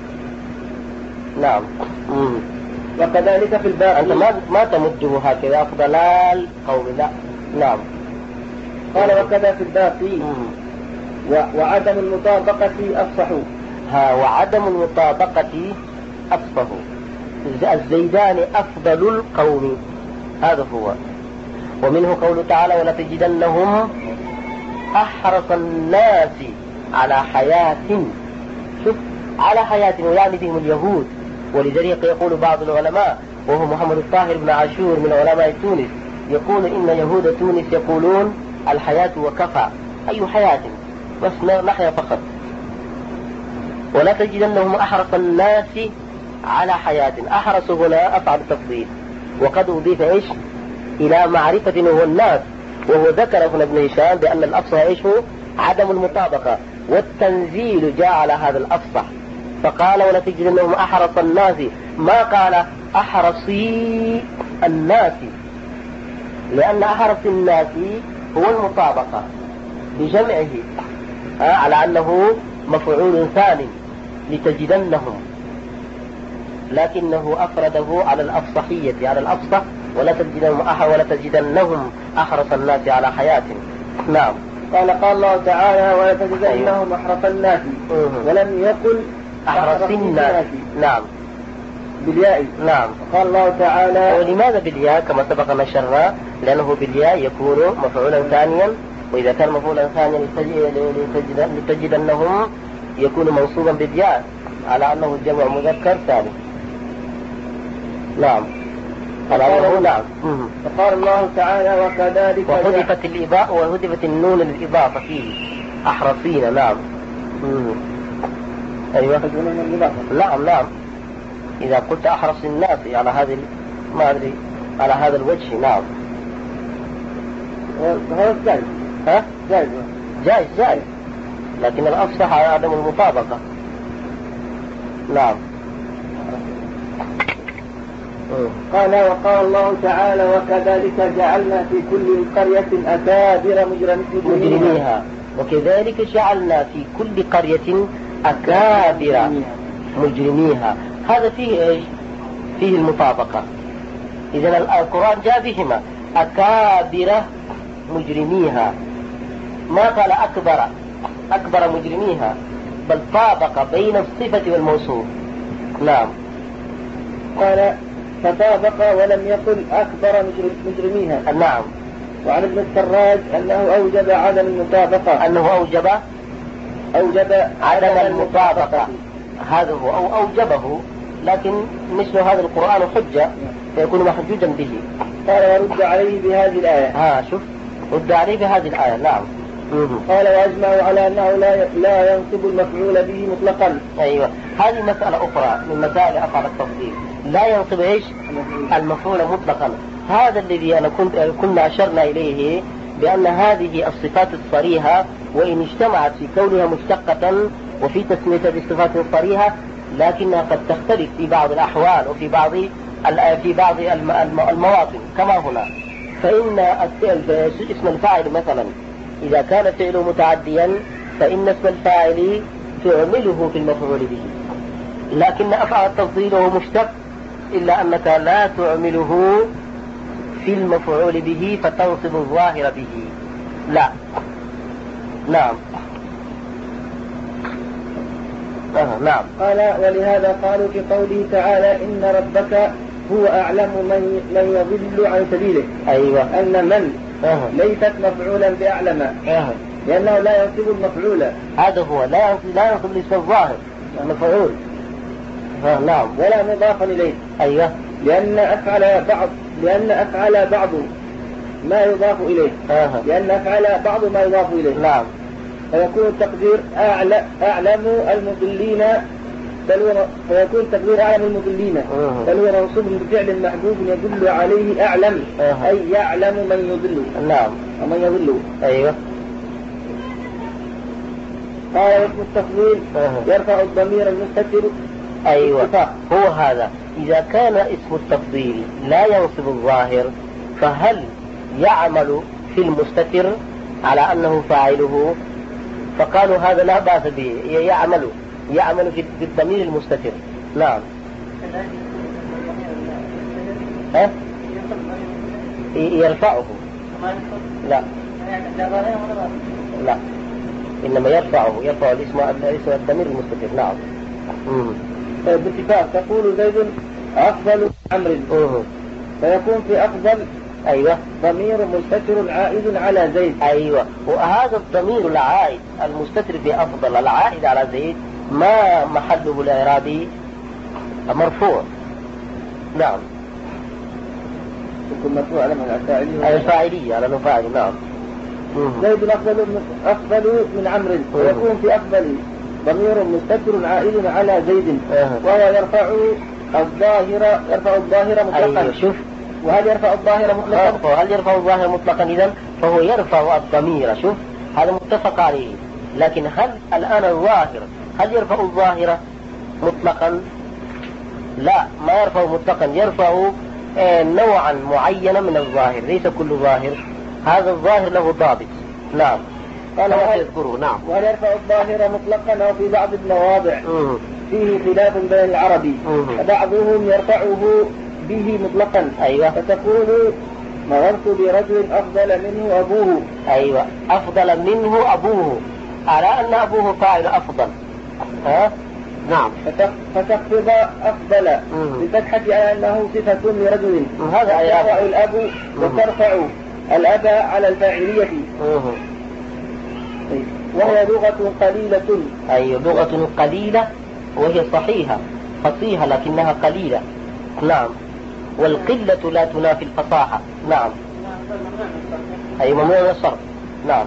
نعم. مم. وكذلك في الباقي أنت ما ما تمده هكذا أفضل القوم، لا. نعم. قال وكذا في الباقي وعدم المطابقة أفصح. ها وعدم المطابقة أفصح. الزيدان أفضل القوم، هذا هو. ومنه قوله تعالى ولتجدنهم أحرص الناس على حياة. شوف، على حياة، ويعني بهم اليهود. ولذلك يقول بعض العلماء وهو محمد الطاهر بن عاشور من علماء تونس يقول إن يهود تونس يقولون الحياة وكفى. أي حياة؟ بس نحيا فقط. ولا تجدنهم أحرص الناس على حياة. أحرص هنا أفعل التفضيل، وقد أضيف إيش إلى معرفة وهو الناس، وهو ذكر هنا ابن هشام بأن الأفصح إيش هو عدم المطابقة، والتنزيل جاء على هذا الأفصح فقال ولا تجدنهم أحرص الناس، ما قال أحرصي الناس، لأن أحرص الناس هو المطابقة بجمعه على أنه مفعول ثاني لتجدنهم، لكنه أفرده على الأفصحية على الأفصح ولا تجدنهم أحرص ولا تجدنهم أحرص الناس على حياة. نعم. قال قال الله تعالى ولا تجدنهم أحرص الناس، ولم يقل أحرص الناس. نعم بالياء. نعم. قال الله تعالى ولماذا بالياء كما سبق نشرنا؟ لأنه بالياء يكون مفعولا ثانيا، وإذا كان مفعولا ثانيا لتجدنهم يكون منصوبا بالياء على أنه جمع مذكر ثاني. نعم. فقال نعم. فقال الله تعالى وكذلك وحذفت الإضاءة وحذفت النون للإضافة فيه أحرصين. نعم. مم. أيوة. نعم نعم. إذا قلت أحرص الناس على هذه ما أدري على هذا الوجه. نعم. هذا جائز. ها؟ جائز. جائز جائز. لكن الأفصح على عدم المطابقة. نعم. قال وقال الله تعالى وكذلك جعلنا في كل قرية أكابر مجرميها وكذلك جعلنا في كل قرية أكابر مجرميها. هذا فيه إيش؟ فيه المطابقة. إذن القرآن جاء بهما أكابر مجرميها، ما قال أكبر أكبر مجرميها، بل طابق بين الصفة والموصوف. نعم. قال فطابق ولم يقل أكبر مجرميها. نعم. وعن ابن السراج أنه أوجب عدم المطابقة، أنه أوجب أوجب عدم المطابقة، هذا هو أو أوجبه، لكن مثل هذا القرآن حجة فيكون محجوجا به. قال ورد عليه بهذه الآية. ها شوف، رد عليه بهذه الآية. نعم. قال وأجمعوا على أنه لا لا ينصب المفعول به مطلقا. أيوة، هذه مسألة أخرى من مسائل أفعال التفضيل، لا ينصب إيش المفعول مطلقا. هذا الذي أنا كنت كنا أشرنا إليه بأن هذه الصفات الصريحة وإن اجتمعت في كونها مشتقة وفي تسميتها بصفات صريحة، لكنها قد تختلف في بعض الأحوال وفي بعض في بعض المواطن كما هنا. فإن اسم الفاعل مثلا إذا كان فعله متعديا فإن اسم الفاعل تعمله في المفعول به، لكن أفعل التفضيل هو مشتق إلا أنك لا تعمله في المفعول به فتنصب الظاهر به. لا. نعم. آه. نعم. قال ولهذا قالوا في قوله تعالى إن ربك هو أعلم من من يضل عن سبيله. أيوة. أن من آه. ليست مفعولا بأعلم، آه. لأنه لا ينصب المفعول. هذا هو، لا ينصب لا ينصب الاسم الظاهر المفعول. آه. نعم. ولا مضافا إليه. أيوة. لأن أفعل بعض لأن أفعل بعض ما يضاف إليه. آه. لأن أفعل بعض ما يضاف إليه. نعم. فيكون التقدير أعلم أعلم المضلين، بل فيكون التقدير أعلم المضلين آه. بل هو منصوب بفعل محذوف يدل عليه أعلم. آه. أي يعلم من يضل. نعم. ومن يضل. أيوة. قال اسم التفضيل آه. يرفع الضمير المستتر. أيوة، هو هذا. إذا كان اسم التفضيل لا ينصب الظاهر فهل يعمل في المستتر على أنه فاعله؟ فقالوا هذا لا بأس به، يعمل يعمل في الضمير المستتر. نعم. ها؟ يرفعه. لا لا، إنما يرفعه يرفع الاسم الاسم الضمير المستتر. نعم. باتفاق تقول زيد أفضل عمرو، فيكون في أفضل أيوة ضمير مستتر عائد على زيد. أيوة، وهذا الضمير العائد المستتر في أفضل العائد على زيد ما محله الإعرابي مرفوع. نعم. يكون مرفوع على الفاعلية. الفاعلية على الفاعل. نعم. زيد أفضل أفضل من عمرو، ويكون في أفضل ضمير مستتر عائد على زيد، وهو يرفع الظاهر يرفع الظاهر مطلقا. أيوة. شوف، وهل يرفع الظاهر مطلقا؟ هل يرفع الظاهر مطلقا؟ إذن فهو يرفع الضمير. شوف، هذا متفق عليه. لكن هل الآن الظاهر هل يرفع الظاهر مطلقا؟ لا، ما يرفع مطلقا، يرفع نوعا معينا من الظاهر، ليس كل ظاهر. هذا الظاهر له ضابط. نعم. قال يذكره. نعم. وهل يرفع الظاهر مطلقا أو في بعض المواضع مم. فيه خلاف بين العربي، فبعضهم يرفعه به مطلقا. أيوة. فتقول مررت برجل أفضل منه أبوه. أيوة، أفضل منه أبوه، على أن أبوه فاعل أفضل. ها؟ نعم. فتخفض أفضل بفتحة على أنه صفة لرجل. هذا ترفع الأب وترفع الأب على الفاعلية. وهي لغة قليلة. أي لغة قليلة، وهي صحيحة فصيحة لكنها قليلة. نعم. والقلة لا تنافي الفصاحة. نعم. أي ممنوع من الصرف. نعم.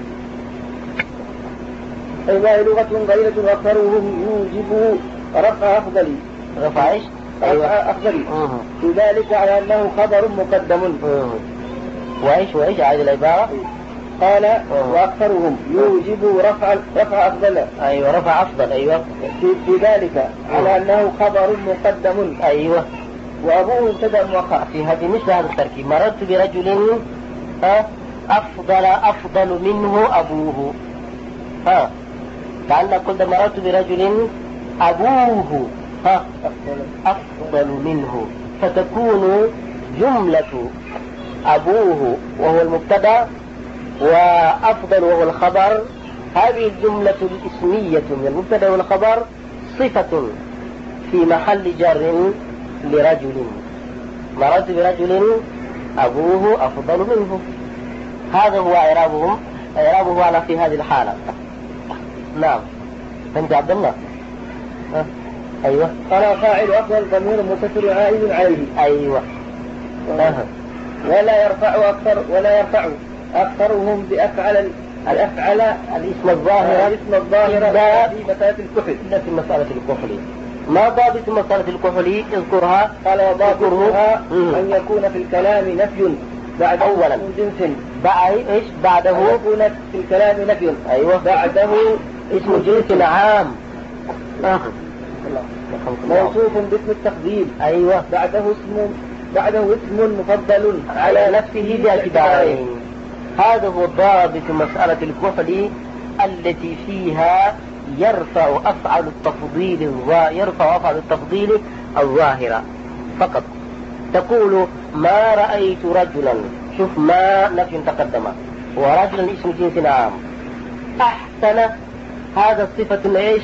أي وهي لغة قليلة وأكثرهم يوجب رفع أفضل. رفع إيش؟ رفع أفضل. في ذلك على أنه خبر مقدم. وإيش وإيش عاد العبارة؟ قال أوه. وأكثرهم يوجب رفع رفع أفضل. أيوة، رفع أفضل. أيوة. في, في ذلك على أنه خبر مقدم. أيوة. وأبوه مبتدأ مؤخر. في هذه مثل هذا التركيب، مررت برجل ها أفضل أفضل منه أبوه. ها، لأن قلت مررت برجل أبوه ها أفضل منه، فتكون جملة أبوه وهو المبتدأ وأفضل وهو الخبر، هذه الجملة الاسمية من المبتدأ والخبر صفة في محل جر لرجل. مررت برجل أبوه أفضل منه، هذا هو إعرابهم إعرابه على في هذه الحالة. نعم. أنت عبد الله. أه. أيوة. قال فاعل أفضل ضمير متصل عائد عليه. أيوة. أه. ولا يرفع أكثر ولا يرفع أكثرهم بأفعل الأفعل الاسم الظاهر الاسم الظاهر إلا في مسألة الكحل. إلا في مسألة الكحل. ما ضابط مسألة الكحل؟ اذكرها. قال وضابطها أن يكون في الكلام نفي بعد أولا جنس. بعد إيش بعده؟ أن يكون في الكلام نفي. أيوة. بعده اسم جنس عام. آه. موصوف باسم التقديم. أيوة. بعده اسم بعده اسم مفضل على نفسه باعتبارين. هذا هو ضابط مسألة الكحل التي فيها يرفع أفعل التفضيل يرفع أفعل التفضيل الظاهرة فقط. تقول ما رأيت رجلا، شوف ما نفي تقدم، ورجلا اسم جنس عام. أحسن هذا الصفة ايش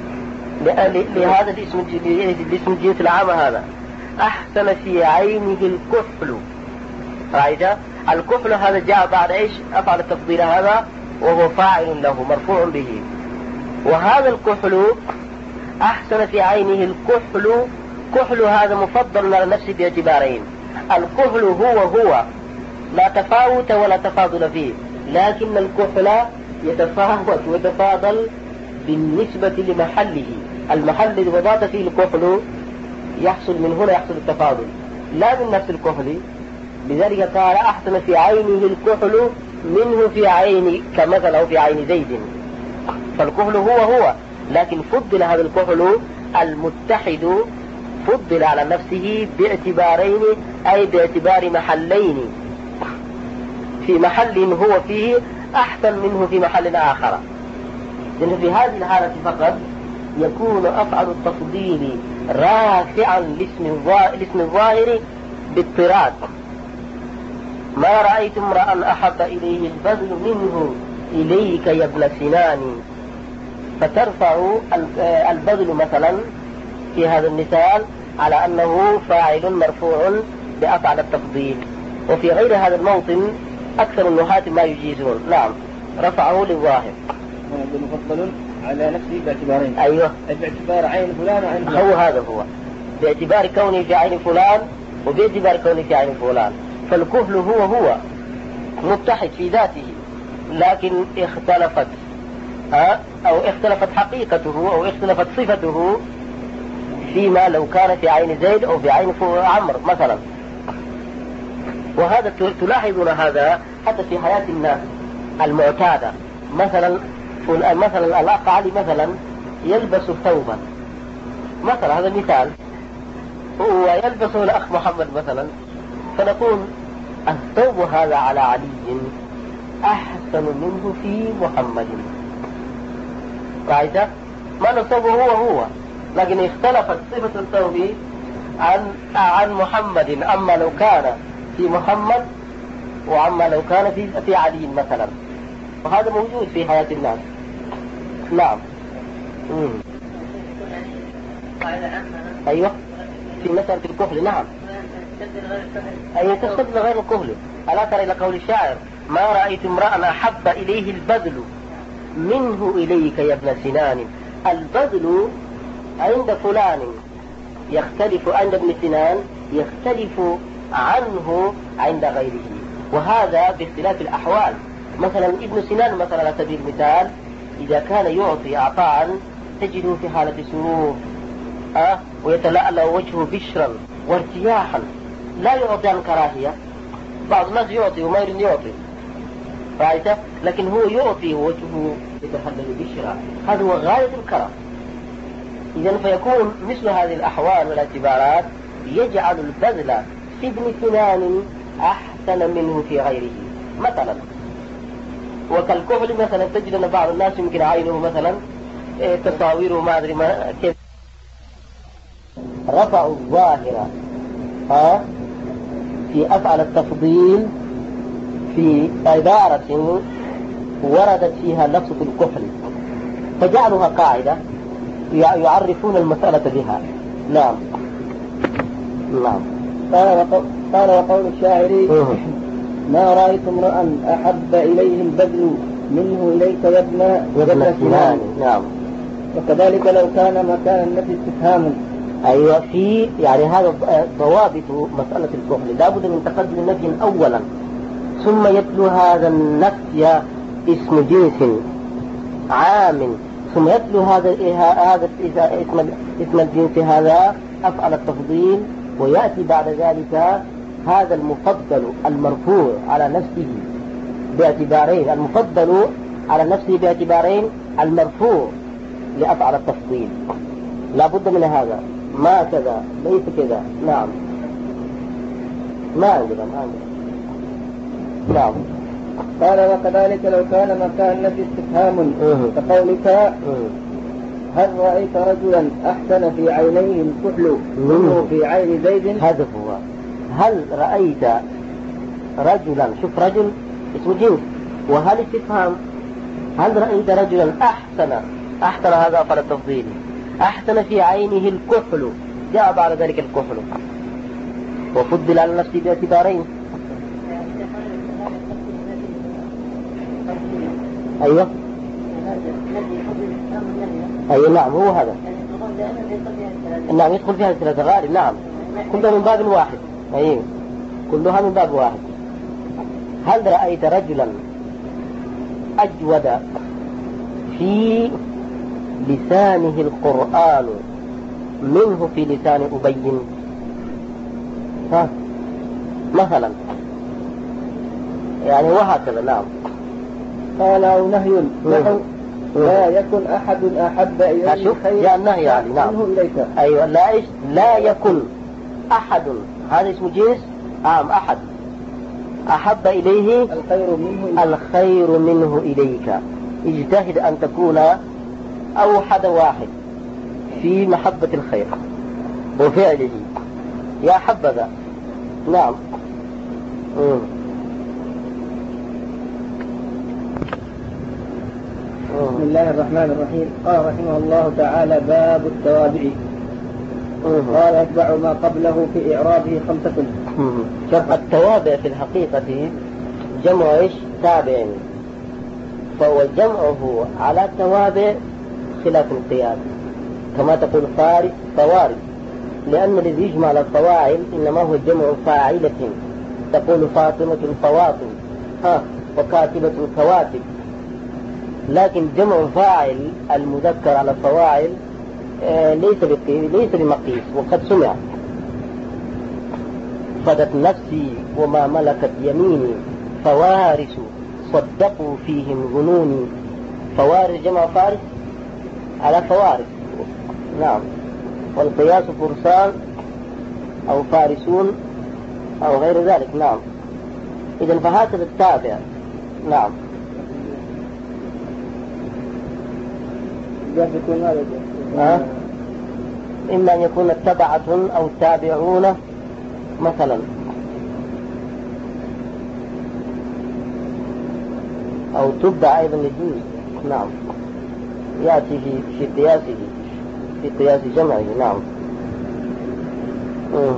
لهذا الاسم الاسم الجنس العام هذا. أحسن في عينه الكحل. رأيت الكحل هذا جاء بعد ايش أفعل التفضيل هذا، وهو فاعل له مرفوع به. وهذا الكحل أحسن في عينه الكحل، كحل هذا مفضل على نفسه باعتبارين. الكحل هو هو لا تفاوت ولا تفاضل فيه، لكن الكحل يتفاوت ويتفاضل بالنسبة لمحله. المحل الذي وضعت فيه الكحل يحصل من هنا يحصل التفاضل لا من نفس الكحل. لذلك قال أحسن في عينه الكحل منه في عين كمثل أو في عين زيد. فالكحل هو هو، لكن فضل هذا الكحل المتحد فضل على نفسه باعتبارين، أي باعتبار محلين. في محل هو فيه أحسن منه في محل آخر. لأن في هذه الحالة فقط يكون أفعل التفضيل رافعا لاسم الظاهر باضطراد. ما رأيت امرأ أحب إليه البذل منه إليك يا ابن سنان. فترفع البذل مثلا في هذا المثال على أنه فاعل مرفوع بأفعل التفضيل. وفي غير هذا الموطن أكثر النحاة ما يجيزون. نعم رفعه للظاهر. مفضل على نفسه باعتبارين. أيوة. باعتبار عين فلان وعين فلان. هو هذا هو باعتبار كونه في عين فلان وباعتبار كونه في عين فلان. فالكحل هو هو متحد في ذاته، لكن اختلفت أو اختلفت حقيقته أو اختلفت صفته فيما لو كان في عين زيد أو في عين عمرو مثلا. وهذا تلاحظون هذا حتى في حياة الناس المعتادة. مثلا مثلا الأخ علي مثلا يلبس ثوبا مثلا، هذا مثال، ويلبسه الأخ محمد مثلا، فنقول الثوب هذا على علي أحسن منه في محمد. رأيت؟ ما الثوب هو هو، لكن اختلفت صفة الثوب عن عن محمد، أما لو كان في محمد وأما لو كان في في علي مثلا. وهذا موجود في حياة الناس. نعم. مم. أيوة في مسألة الكحل. نعم أي تستبدل غير الكحل. ألا ترى إلى قول الشاعر ما رأيت امرأ أحب إليه البذل منه إليك يا ابن سنان. البذل عند فلان يختلف، عند ابن سنان يختلف عنه عند غيره، وهذا باختلاف الأحوال. مثلا ابن سنان مثلا على سبيل المثال إذا كان يعطي عطاء تجده في حالة سرور أه؟ ويتلألأ وجهه بشرا وارتياحا، لا يعطي عن كراهية. بعض الناس يعطي وما يريد يعطي، رأيته؟ لكن هو يعطي ووجهه يتحلل بشرا، هذا هو غاية الكرم. إذن فيكون مثل هذه الأحوال والاعتبارات يجعل البذل في ابن سنان أحسن منه في غيره مثلا. وكالكحل مثلا تجد أن بعض الناس يمكن عينه مثلا تصاويره ما أدري ما كيف رفعوا الظاهرة ها في أفعل التفضيل في عبارة وردت فيها لفظة الكحل، فجعلوها قاعدة يعرفون المسألة بها. نعم نعم. قال وقول الشاعر ما رأيت امرأ أحب إليه البذل منه إليك يا ابن سنان. نعم. وكذلك لو كان مكان النفي استفهام. أيوة، في يعني هذا ضوابط مسألة الكحل، لابد من تقدم النفي أولا ثم يتلو هذا النفي اسم جنس عام، ثم يتلو هذا هذا اسم اسم الجنس هذا أفعل التفضيل، ويأتي بعد ذلك هذا المفضل المرفوع على نفسه باعتبارين، المفضل على نفسه باعتبارين، المرفوع لأفعل التفضيل. لا بد من هذا، ما كذا ليس كذا. نعم. ما عندنا ما عندنا. نعم. قال وكذلك لو كان مكان نفي استفهام كقولك هل رأيت رجلا أحسن في عينيه الكحل منه في عين زيد. هذا هو. هل رأيت رجلا، شوف رجل اسم جنس، وهل استفهام، هل رأيت رجلا أحسن، أحسن هذا أفعل التفضيل، أحسن في عينه الكحل، جاء بعد ذلك الكحل وفضل على نفسه باعتبارين. أيوة أيوة نعم هو هذا. نعم يدخل فيها الثلاثة غالب. نعم كلها من باب واحد. أيوة كلها من باب واحد. هل رأيت رجلا أجود في لسانه القرآن منه في لسان أبي؟ ها مثلا يعني وهكذا. نعم. قال أو نهي نحو لا يكن أحد أحب إليه خير النهي يعني. نعم. منه إليك. أيوة لا إيش لا يكن أحد، هذا اسم جنس عام. أحد أحب إليه الخير منه إليك. الخير منه إليك. اجتهد أن تكون أوحد واحد في محبة الخير وفعله يا حبذا. نعم. مم. بسم الله الرحمن الرحيم. قال رحمه الله تعالى باب التوابع. قال يتبع ما قبله في إعرابه خمسة. شوف التوابع في الحقيقة جمع ايش؟ تابع، فهو جمعه على توابع خلاف القياس، كما تقول فارس فوارس، لأن الذي يجمع على الفواعل إنما هو جمع فاعلة، تقول فاطمة فواطم ها وكاتبة كواتب، لكن جمع فاعل المذكر على الفواعل آه ليس ليس بمقيس، وقد سمع فدت نفسي وما ملكت يميني فوارس صدقوا فيهم ظنوني. فوارس جمع فارس على فوارس. نعم. والقياس فرسان أو فارسون أو غير ذلك. نعم. إذن فهكذا التابع. نعم. ها؟ إما أن يكون تبعة أو تابعون مثلا، أو تبع أيضا للجنس. نعم. يأتي في في قياسه في قياس جمعه. نعم. مم.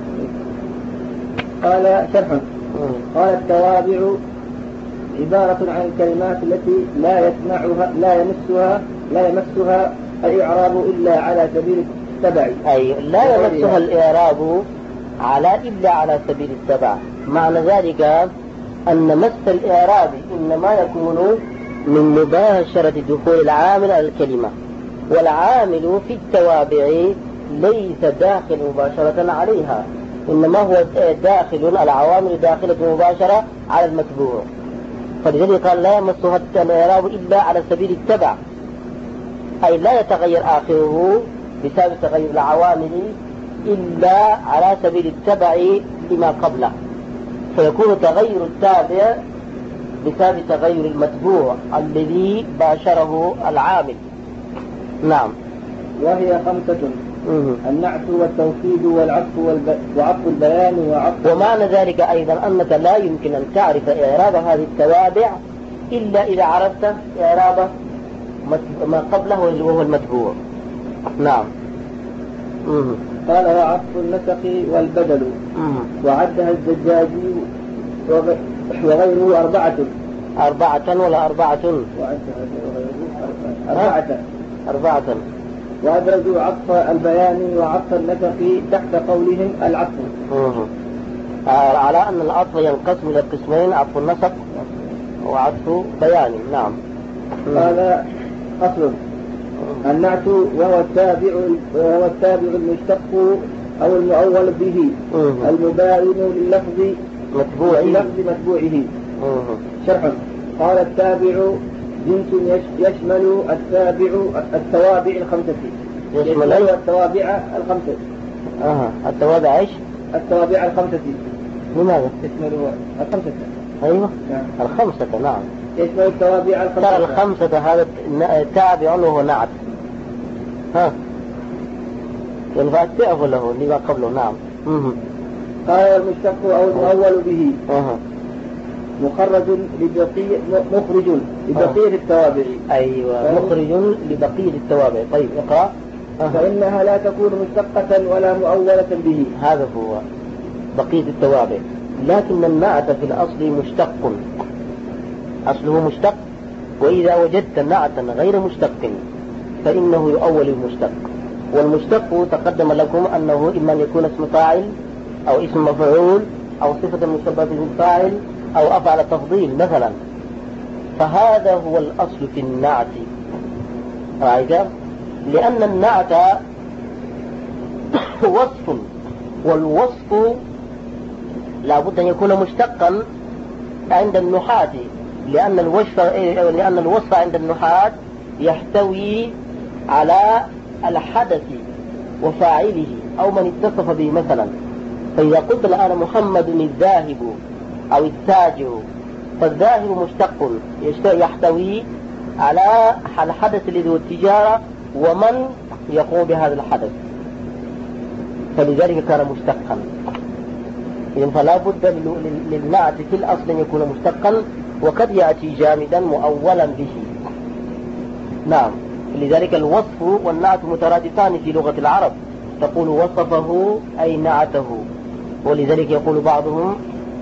قال شرح. قال التوابع عبارة عن الكلمات التي لا يسمعها لا يمسها لا يمسها الإعراب إلا على سبيل التبع. أي لا يمسها الإعراب على إلا على سبيل التبع. معنى ذلك أن مس الإعراب إنما يكون من مباشرة دخول العامل على الكلمة، والعامل في التوابع ليس داخل مباشرة عليها، إنما هو داخل، العوامل داخلة مباشرة على المتبوع، فلذلك قال لا يمسها الإعراب إلا على سبيل التبع، أي لا يتغير آخره بسبب تغير العوامل إلا على سبيل التبع لما قبله، فيكون تغير التابع بسبب تغير المتبوع الذي باشره العامل. نعم. وهي خمسة. النعت والتوكيد والعطف والب... وعطف البيان وعطف. ومعنى ذلك أيضا أنك لا يمكن أن تعرف إعراب هذه التوابع إلا إذا عرفت إعراب ما قبله وهو المتبوع. نعم. مم. قال وعطف النسق والبدل. مم. وعدها الزجاجي وغيره أربعة. أربعة ولا أربعة؟ وعدها أربعة. أربعة. وأدرجوا عطف البيان وعطف النسق تحت قولهم العطف. مم. على أن العطف ينقسم إلى قسمين: عطف النسق وعطف بيان. نعم. هذا أصل. النعت وهو التابع وهو التابع المشتق أو المؤول به المباين لللفظ متبوعه للفظ متبوعه. شرح. قال التابع جنس يشمل التابع التوابع الخمسة. يشمل التوابع الخمسة. أها التوابع إيش؟ التوابع الخمسة. لماذا؟ يشمل الخمسة. أيوة. نعم. الخمسة. نعم. يشمل التوابع الخمسة. ترى الخمسة هذا تابع وهو نعت. ها ينفع تعرف له اللي ما قبله. نعم. مه. قال المشتق أو المؤول به أه. مخرج لبقية مخرج لبقية التوابع. أيوة مخرج لبقية التوابع. طيب اقرأ. أه. فإنها لا تكون مشتقة ولا مؤولة به. هذا هو بقية التوابع. لكن النعت في الأصل مشتق، أصله مشتق. وإذا وجدت نعتا غير مشتق فإنه يؤول المشتق. والمشتق تقدم لكم أنه إما أن يكون اسم فاعل أو اسم مفعول أو صفة مشبهة بالفاعل أو أفعل تفضيل مثلا. فهذا هو الأصل في النعت. رأيت؟ لأن النعت وصف، والوصف لا بد أن يكون مشتقا عند النحاة، لأن الوصف لأن الوصف عند النحاة يحتوي على الحدث وفاعله أو من اتصف به مثلا. فإذا قلت الآن محمد الذاهب أو التاجر، فالذاهب مشتق يحتوي على الحدث الذي هو التجارة ومن يقوم بهذا الحدث، فلذلك كان مشتقا. إذن فلا بد للنعت في الأصل أن يكون مشتقا، وقد يأتي جامدا مؤولا به. نعم. لذلك الوصف والنعت مترادفان في لغة العرب، تقول وصفه أي نعته. ولذلك يقول بعضهم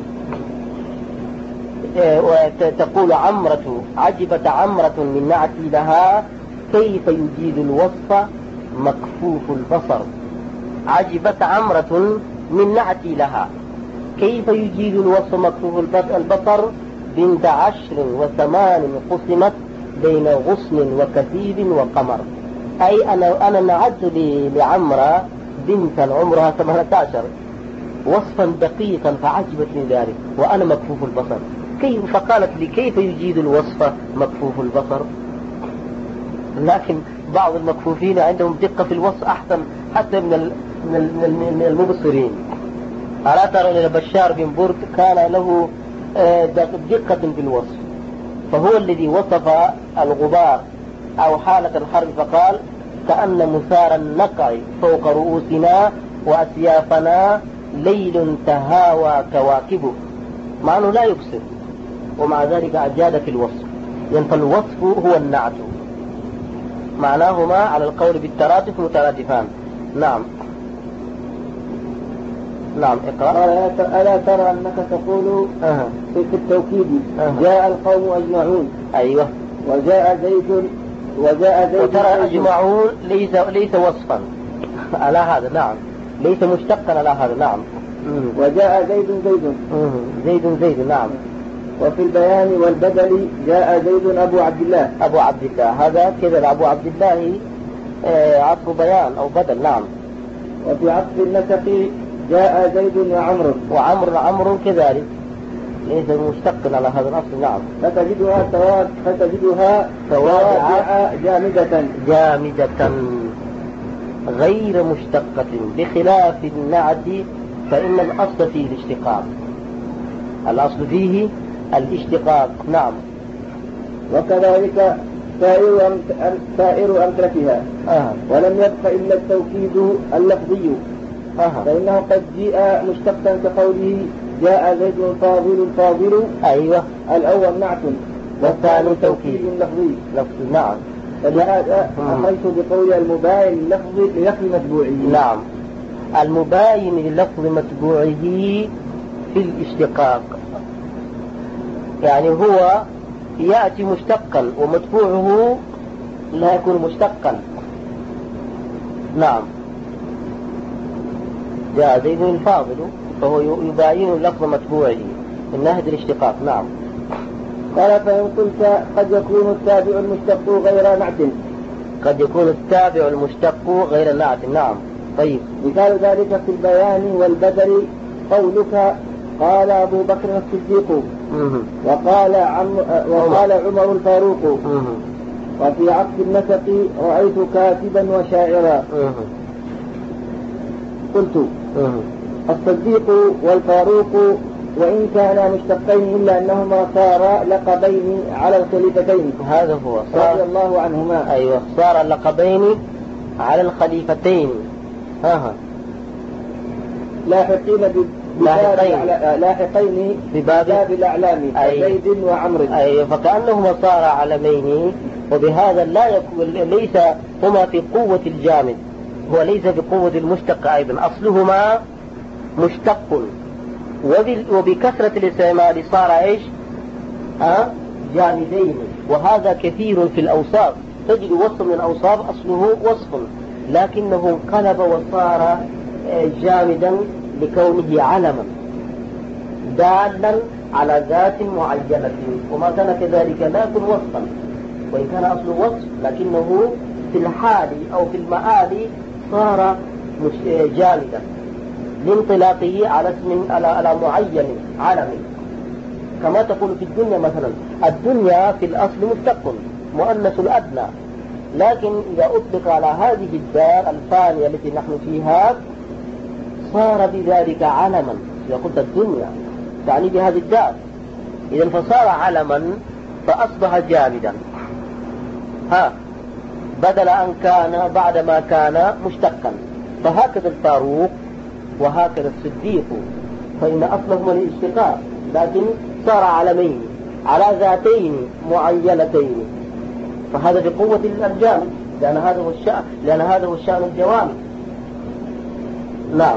تقول عمرة عجبت عمرة من نعتي لها كيف يجيد الوصف مكفوف البصر. عجبت عمرة من نعتي لها كيف يجيد الوصف مكفوف البصر بنت عشر وثمان قسمت بين غصن وكثيب وقمر. أي أنا أنا نعت لعمرة بنتا عمرها ثمانية عشر وصفا دقيقا فعجبتني ذلك وأنا مكفوف البصر. كيف؟ فقالت لي كيف يجيد الوصف مكفوف البصر. لكن بعض المكفوفين عندهم دقة في الوصف أحسن حتى من من المبصرين. ألا ترى أن بشار بن برد كان له دقة في الوصف، فهو الذي وصف الغبار أو حالة الحرب فقال كأن مثار النقع فوق رؤوسنا وأسيافنا ليل تهاوى كواكبه، مع أنه لا يبصر ومع ذلك أجاد في الوصف. يعني فالوصف هو النعت، معناهما على القول بالترادف مترادفان. نعم. نعم اقرأ. ألا ترى أنك تقول أه. في التوكيد أه. جاء القوم أجمعون. أيوة. وجاء زيد وجاء زيد وترى أجمعون ليس ليس وصفا على هذا. نعم. ليس مشتقا على هذا. نعم. وجاء زيد زيد زيد زيد. نعم. وفي البيان والبدل جاء زيد أبو عبد الله. أبو عبد الله هذا كذا أبو عبد الله عطف بيان أو بدل. نعم. وفي عطف النسق جاء زيد وعمر وعمر عمر كذلك ليس مشتقا على هذا الأصل. نعم. فتجدها توابع فتجدها توابع جامدة جامدة غير مشتقة بخلاف النعت فإن الأصل فيه الاشتقاق. الأصل فيه الاشتقاق. نعم. وكذلك سائر أمت- سائر أمثلتها، آه. ولم يبق إلا التوكيد اللفظي، آه. فإنه قد جاء مشتقا كقوله جاء زيد فاضل فاضل. أيوة. الأول نعت والثاني توكيد لفظي. لفظ نعم. فلهذا أخذت بقول المباين للفظ للفظ متبوعه. نعم، المباين للفظ متبوعه في الاشتقاق، يعني هو يأتي مشتقا ومتبوعه لا يكون مشتقا. نعم، جاء زيد الفاضل فهو يباين لفظ متبوعه من ناحية الاشتقاق. نعم. قال فإن قلت قد يكون التابع المشتق غير نعت. قد يكون التابع المشتق غير نعت. نعم. طيب، مثال ذلك في البيان والبدل قولك قال أبو بكر الصديق وقال عم وقال عمر الفاروق. وفي عقد النسق رأيت كاتبا وشاعرا. قلت الصديق والفاروق وإن كانا مشتقين إلا أنهما صارا لقبين على الخليفتين. هذا هو رضي الله عنهما. أيوة، صار لقبين على الخليفتين. ها لاحقين لاحقين لاحقين بباب الأعلام زيد وعمر. أيوة، فكأنهما صار علمين، وبهذا لا يكون ليس هما في قوة الجامد، هو ليس بقوة المشتق أيضا، أصلهما مشتق، وبكثرة الاستعمال صار إيش؟ أه؟ جامدين. وهذا كثير في الأوصاف، تجد وصف من الأوصاف أصله وصف لكنه انقلب وصار جامدا لكونه علما دالا على ذات معينة، وما كان كذلك لا يكون وصفا، وإن كان أصله وصف لكنه في الحال أو في المآل صار جامدا لانطلاقه على اسم على على معين علم. كما تقول في الدنيا مثلا، الدنيا في الأصل مشتق مؤنث الأدنى، لكن إذا أطلق على هذه الدار الفانية التي نحن فيها صار بذلك علما. إذا قلت الدنيا تعني بهذه الدار، إذا فصار علما فأصبح جامدا. ها بدل أن كان بعدما كان مشتقا. فهكذا الفاروق وهكذا الصديق، فإن أصلهما الاشتقاق، لكن صار علمين على ذاتين معينتين، فهذا بقوة الجامد، لأن هذا هو الشأن لأن هذا هو الشأن الجوامد. نعم.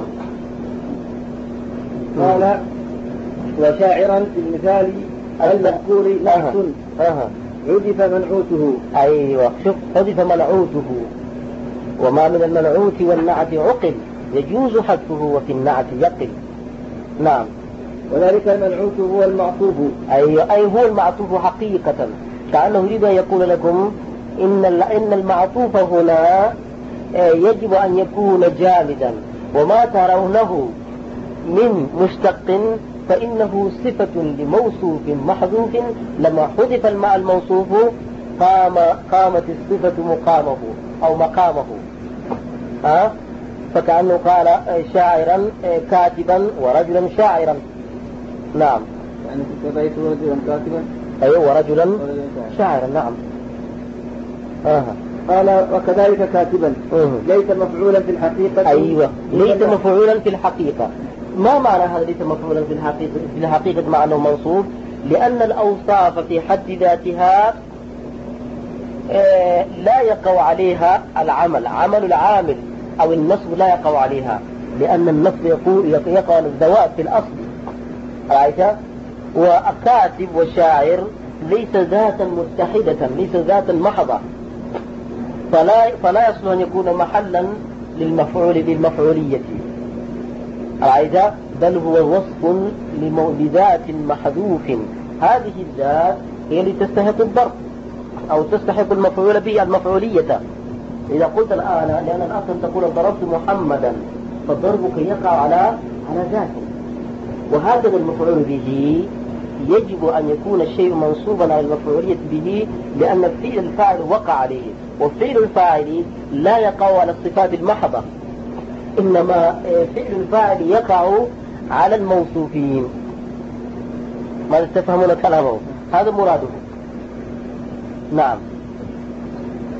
قال وشاعرا في المثال المذكور نعت عُدِف منعوته. أيوة، شوف، عُدِف منعوته، وما من المنعوت والنعت عقل يجوز حذفه وفي النعت يقل. نعم. وذلك المنعوت هو المعطوف. أيوة، أي هو المعطوف حقيقة، كأنه يريد أن يقول لكم إن إن المعطوف هنا يجب أن يكون جامدا، وما ترونه من مشتق فإنه صفة لموصوف محذوف، لما حذف الماء الموصوف قام قامت الصفة مقامه أو مقامه. ها؟ فكأنه قال شاعرا كاتبا ورجلا شاعرا. نعم. يعني رأيت رجلا كاتبا. أيوة، ورجلا شاعرا. نعم. آه. قال وكذلك كاتبا أه. ليس مفعولا في الحقيقة. أيوة، ليس مفعولا في الحقيقة. ما معنى هذا ليس مفعولا في الحقيقة؟ في الحقيقة مع أنه منصوب، لأن الأوصاف في حد ذاتها آه لا يقع عليها العمل، عمل العامل أو النصب لا يقع عليها، لأن النصب يقول يقع على الذوات في الأصل. رأيت؟ وكاتب وشاعر ليس ذاتا متحدة، ليس ذاتا محضة، فلا فلا يصلح أن يكون محلا للمفعول للمفعولية. رأيت؟ بل هو وصف لذات محذوف، هذه الذات هي اللي تستحق الضرب أو تستحق المفعول به المفعولية. إذا قلت الآن لأن الأصل تقول ضربت محمدا، فضربك يقع على على ذاته، وهكذا المفعول به يجب أن يكون الشيء منصوبا على المفعولية به، لأن فعل الفاعل وقع عليه، وفعل الفاعل لا يقع على الصفات المحضة، إنما فعل الفاعل يقع على الموصوفين. ما تفهمون كلامه؟ هذا مراده. نعم.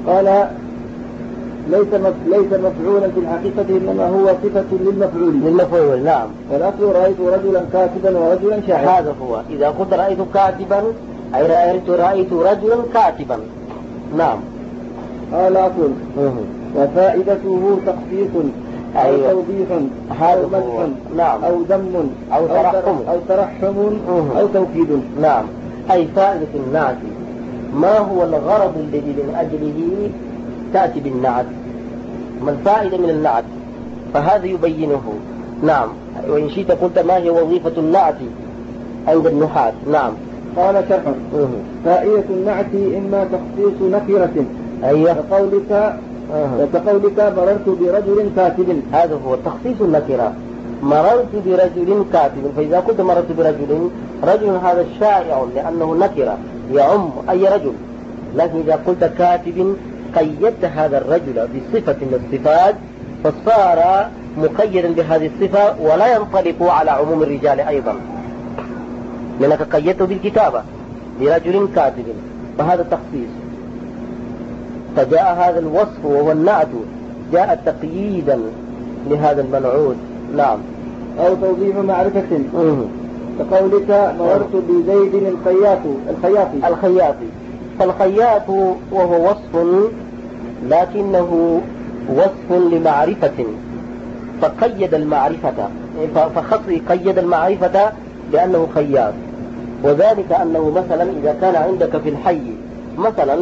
قال ليس ليس مفعولا في الحقيقة، إنما هو صفة للمفعول. للمفعول نعم. والأصل رأيت رجلا كاتبا ورجلا شاعرا. هذا هو، إذا قلت رأيت كاتبا أي رأيت رأيت رجلا كاتبا. نعم. قال أقول وفائدته تخصيص أو أيوة. توضيح أو مدح نعم. أو ذم أو ترحم أو ترحم أو توكيد. نعم. أي فائدة النعت، ما هو الغرض الذي من أجله تأتي بالنعت، ما الفائدة من النعت، فهذا يبينه. نعم. وإن شئت قلت ما هي وظيفة النعت عند النحاة. نعم. قال شرح فائدة النعت إما تخصيص نكرة. أيوة. كقولك أه. كقولك مررت برجل كاتب. هذا هو تخصيص النكرة، مررت برجل كاتب. فإذا قلت مررت برجل، رجل هذا الشائع لأنه نكرة يعم أي رجل، لكن إذا قلت كاتب قيدت هذا الرجل بصفة من الصفات فصار مقيدا بهذه الصفة ولا ينطلق على عموم الرجال أيضا، لأنك قيدته بالكتابة برجل كاتب، فهذا التخصيص. فجاء هذا الوصف وهو النعت جاء تقييدا لهذا المنعوت. نعم. أو توضيح معرفة كقولك مررت بزيد الخياط الخياطي الخياطي فالخياط وهو وصف لكنه وصف لمعرفة، فقيد المعرفة، فخص قيد المعرفة بأنه خياط. وذلك أنه مثلا إذا كان عندك في الحي مثلا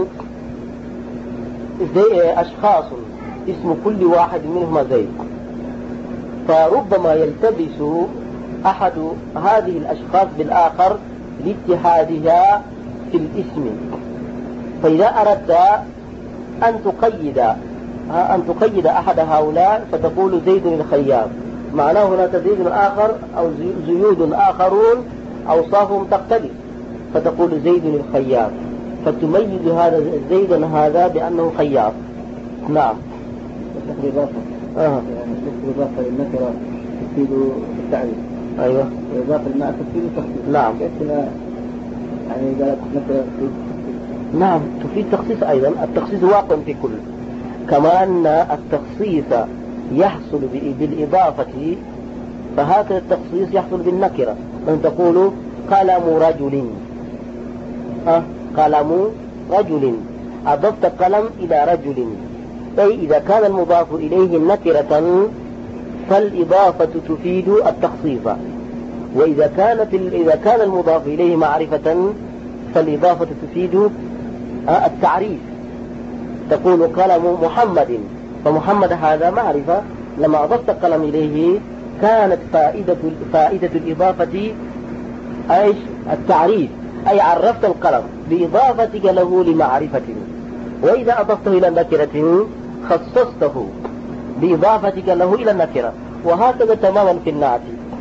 زي أشخاص اسم كل واحد منهما زيد، فربما يلتبس أحد هذه الأشخاص بالآخر لاتحادها في الاسم، فإذا أردت أن تقيد أن تقيد أحد هؤلاء فتقول زيد الخياط، معناه هناك زيد آخر أو زيود آخرون أوصافهم تختلف، فتقول زيد الخياط، فتميز هذا زيدا هذا بأنه خياط. نعم. الإضافة آه. الإضافة للنكرة تفيد التعريف. أيوة. الإضافة للمعنى تفيد التخصيص. نعم. يعني إذا نكرة نعم تفيد تخصيص أيضا. التخصيص واقع في كل، كما أن التخصيص يحصل بالإضافة، فهكذا التخصيص يحصل بالنكرة. من تقول قلم رجل، أه؟ قلم رجل، أضفت قلم إلى رجل، أي إذا كان المضاف إليه نكرة فالإضافة تفيد التخصيص، وإذا كانت إذا كان المضاف إليه معرفة فالإضافة تفيد التعريف. تقول قلم محمد، فمحمد هذا معرفة، لما أضفت قلم إليه كانت فائدة فائدة الإضافة أيش؟ التعريف، أي عرفت القلم بإضافتك له لمعرفة. وإذا أضفته إلى النكرة خصصته بإضافتك له إلى النكرة، وهكذا تماما في النعت.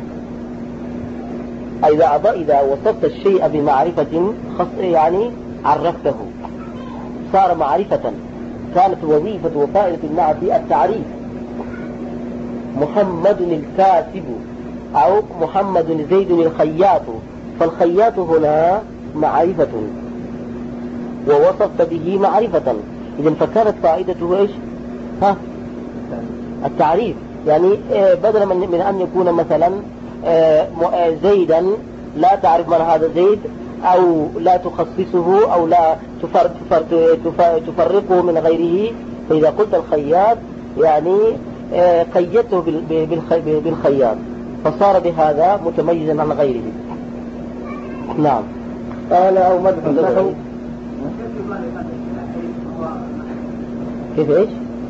إذا إذا وصفت الشيء بمعرفة خص يعني عرفته صار معرفة. كانت وظيفة وفائدة النعت التعريف. محمد الكاتب أو محمد زيد الخياط، فالخياط هنا معرفة ووصفت به معرفة، إذن فكانت فائدته إيش؟ ها؟ التعريف. يعني بدلا من أن يكون مثلا زيدا لا تعرف من هذا زيد، أو لا تخصصه، أو لا تفرقه من غيره، فإذا قلت الخياط يعني قيدته بالخياط، فصار بهذا متميزا عن غيره. نعم. قال أو مدح له. كيف إيش؟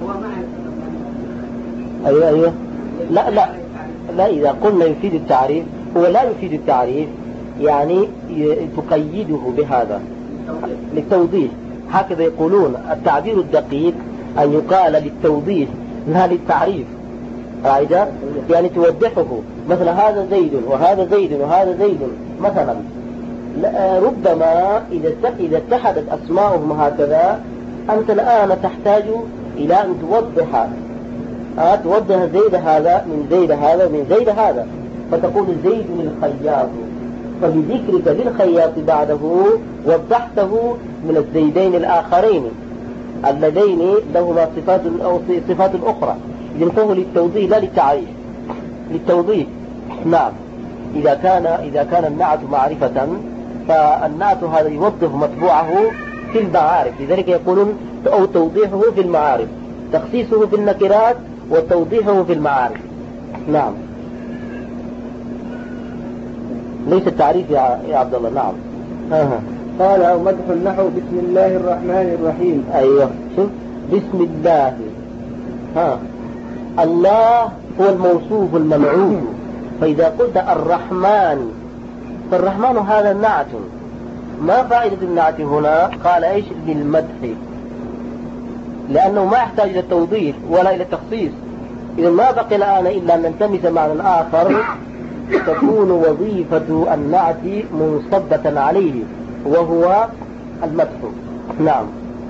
أيوة أيوة. لا لا لا إذا قلنا يفيد التعريف، هو لا يفيد التعريف، يعني تقيده بهذا للتوضيح. هكذا يقولون التعبير الدقيق أن يقال للتوضيح لا للتعريف، رأيت؟ يعني توضحه، مثلا هذا زيد وهذا زيد وهذا زيد مثلا. ربما إذا اتحدت أسماؤهم هكذا أنت الآن تحتاج إلى أن توضح أه توضح زيد هذا من زيد هذا من زيد هذا، فتقول زيد الخياط، فبذكرك للخياط بعده وضحته من الزيدين الآخرين، اللذين لهما صفات أو صفات أخرى، إذن فهو للتوضيح لا للتعريف، للتوضيح. نعم. إذا كان إذا كان النعت معرفة فالنعت هذا يوضح مطبوعه في المعارف، لذلك يقولون أو توضيحه في المعارف، تخصيصه في النكرات وتوضيحه في المعارف. نعم. ليس التعريف يا عبد الله. نعم. آه. قال أو مدح النحو بسم الله الرحمن الرحيم. أيوه شوف بسم الله. ها الله هو الموصوف المنعوت، فإذا قلت الرحمن فالرحمن هذا نعت. ما فائدة النعت هنا؟ قال ايش؟ للمدح، لأنه ما يحتاج إلى التوضيح ولا إلى التخصيص. إذا ما بقي الآن إلا أن نلتمس معنى آخر تكون وظيفة النعت منصبة عليه وهو المدح. نعم.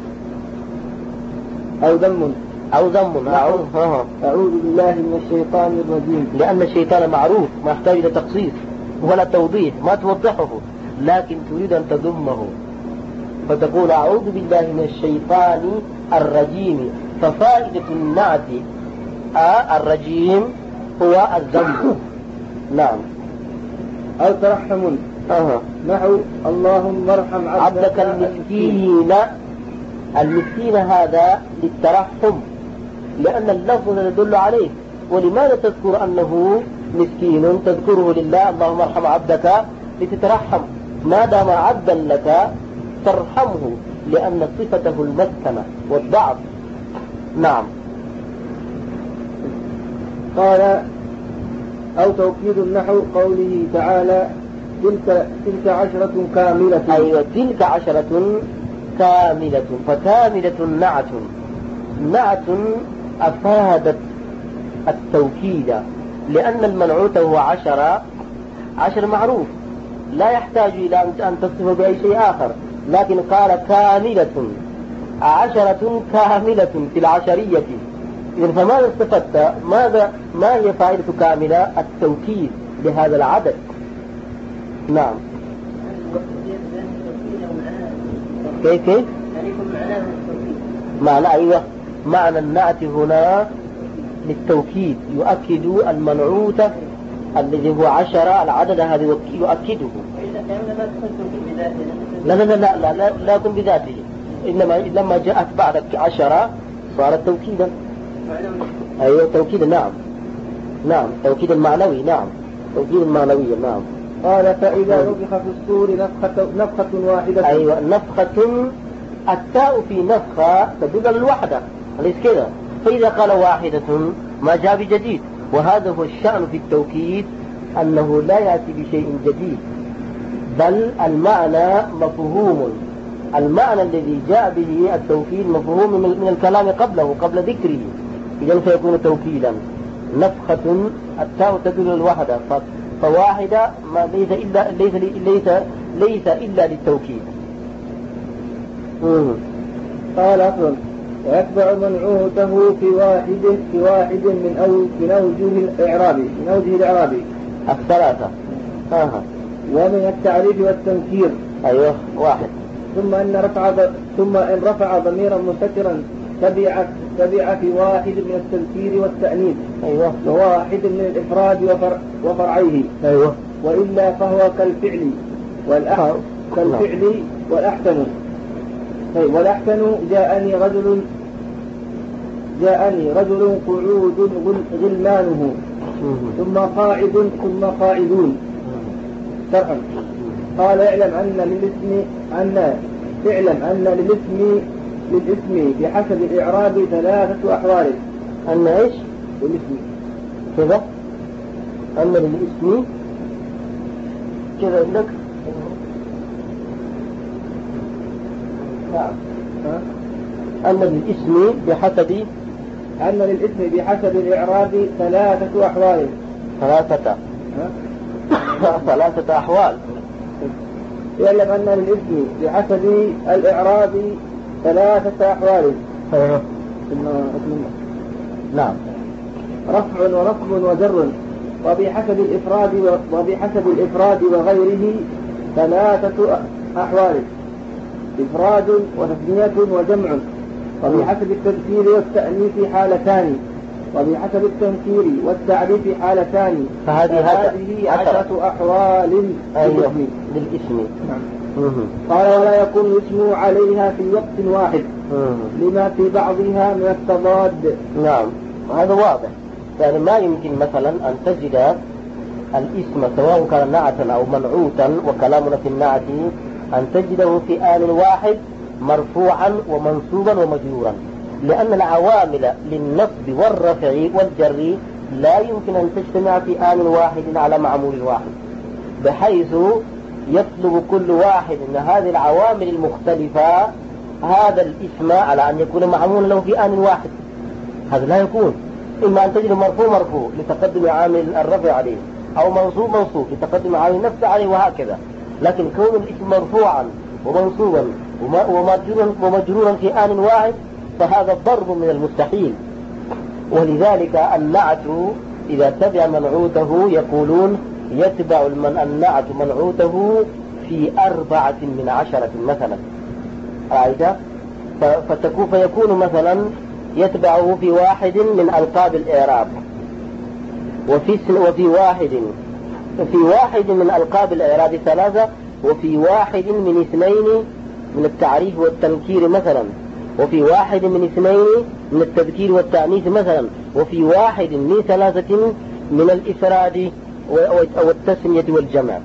أو ذم أو ذم. أعوذ بالله من الشيطان الرجيم، لأن الشيطان معروف ما يحتاج إلى تخصيص ولا توضيح، ما توضحه لكن تريد أن تذمه فتقول أعوذ بالله من الشيطان الرجيم. ففائدة النعت آه الرجيم هو الذم. نعم. أو ترحم أه. نحو اللهم ارحم عبدك المسكين. المسكين هذا للترحم، لأن اللفظ يدل عليه. ولماذا تذكر أنه مسكين؟ تذكره لله، اللهم ارحم عبدك لتترحم، ما دام عبدا لك ترحمه، لأن صفته المسكنة والضعف. نعم. قال أو توكيد النحو قوله تعالى تلك تلك عشرة كاملة. أيوة تلك عشرة كاملة. فكاملة نعت، نعت أفادت التوكيد، لأن المنعوت هو عشرة، عشر معروف لا يحتاج إلى أن تصفه بأي شيء آخر، لكن قال كاملة، عشرة كاملة في العشرية. إذن فماذا استفدت؟ ماذا ما هي فائدة كاملة؟ التوكيد لهذا العدد. نعم. كيف كيف؟ معنى أيوة معنى النعت هنا للتوكيد، يؤكد المنعوت الذي هو عشرة، العدد هذا يؤكده. لا لا لا لا لا لا, لا يكون بذاته، إنما لما جاءت بعد عشرة صارت توكيدا. أيوة توكيدا. نعم. نعم توكيد المعنوي. نعم توكيد المعنوي. نعم. قال فإذا نفخ في الصور نفخة, نفخة واحدة. أيوة نفخة، التاء في نفخة تدل على الوحدة، أليس كذا؟ فإذا قال واحدة ما جاء بجديد، وهذا هو الشأن في التوكيد، أنه لا يأتي بشيء جديد، بل المعنى مفهوم. المعنى الذي جاء به التوكيد مفهوم من الكلام قبله قبل ذكره، إذن فيكون توكيدا. نفخة التاء تدل على الوحدة، فواحدة ما ليس إلا ليس ليس ليس إلا للتوكيد. قال أصلا ويتبع منعوته في واحد في واحد من أو من أوجه الإعراب من أوجه الإعراب الثلاثة. آه. ومن التعريف والتنكير. أيوه واحد. ثم إن رفع ثم إن رفع ضميرا مستترا تبع تبع في واحد من التذكير والتأنيث. أيوه. وواحد من الإفراد وفر وفرعيه. أيوه. وإلا فهو كالفعل والأحسن كالفعل والأحسن. والأحسن جاءني رجل جاءني رجل قعود غلمانه ثم قاعد ثم قاعدون. شرحا. قال اعلم أن للاسم أن اعلم أن للاسم للاسم بحسب الإعراب ثلاثة أحوال. أن إيش؟ للاسم كذا أن للاسم كذا عندك. أن للاسم بحسب أن للاسم بحسب الإعراب ثلاثة أحوال. ثلاثة ثلاثة أحوال. يعلم أن للاسم بحسب الإعراب ثلاثة أحوال. نعم. رفع ورفع وجر. وبحسب الإفراد وبحسب الإفراد وغيره ثلاثة أحوال: إفراد وتثنية وجمع. وبحسب التذكير والتأنيث حالتان وبحسب التنكير والتعريف حالتان فهذه هذه عشرة أحوال أيوه للاسم. للاسم. نعم. قال ولا يكون الاسم عليها في وقت واحد مم. لما في بعضها من التضاد. نعم وهذا واضح، يعني ما يمكن مثلا أن تجد الاسم سواء كان نعتا أو منعوتا، وكلامنا في النعت أن تجده في آن واحد مرفوعا ومنصوبا ومجرورا، لأن العوامل للنصب والرفع والجر لا يمكن أن تجتمع في آن واحد على معمول واحد، بحيث يطلب كل واحد من هذه العوامل المختلفة هذا الاسم على أن يكون معمول له في آن واحد. هذا لا يكون، إما أن تجد مرفوع مرفوع لتقدم عامل الرفع عليه، أو منصوب منصوب لتقدم عامل النفس عليه، وهكذا. لكن كون الاسم مرفوعا ومنصوبا ومجرورا ومجرورا في آن واحد فهذا ضرب من المستحيل. ولذلك النعت إذا تبع منعوته يقولون يتبع النعت منعوته في أربعة من عشرة مثلا، رأيت؟ فتكون فيكون مثلا يتبعه في واحد من ألقاب الإعراب، وفي وفي واحد في واحد من ألقاب الإعراب ثلاثة، وفي واحد من اثنين من التعريف والتنكير مثلا، وفي واحد من اثنين من التذكير والتأنيث مثلا، وفي واحد من ثلاثة من الإفراد والتسمية والجمع.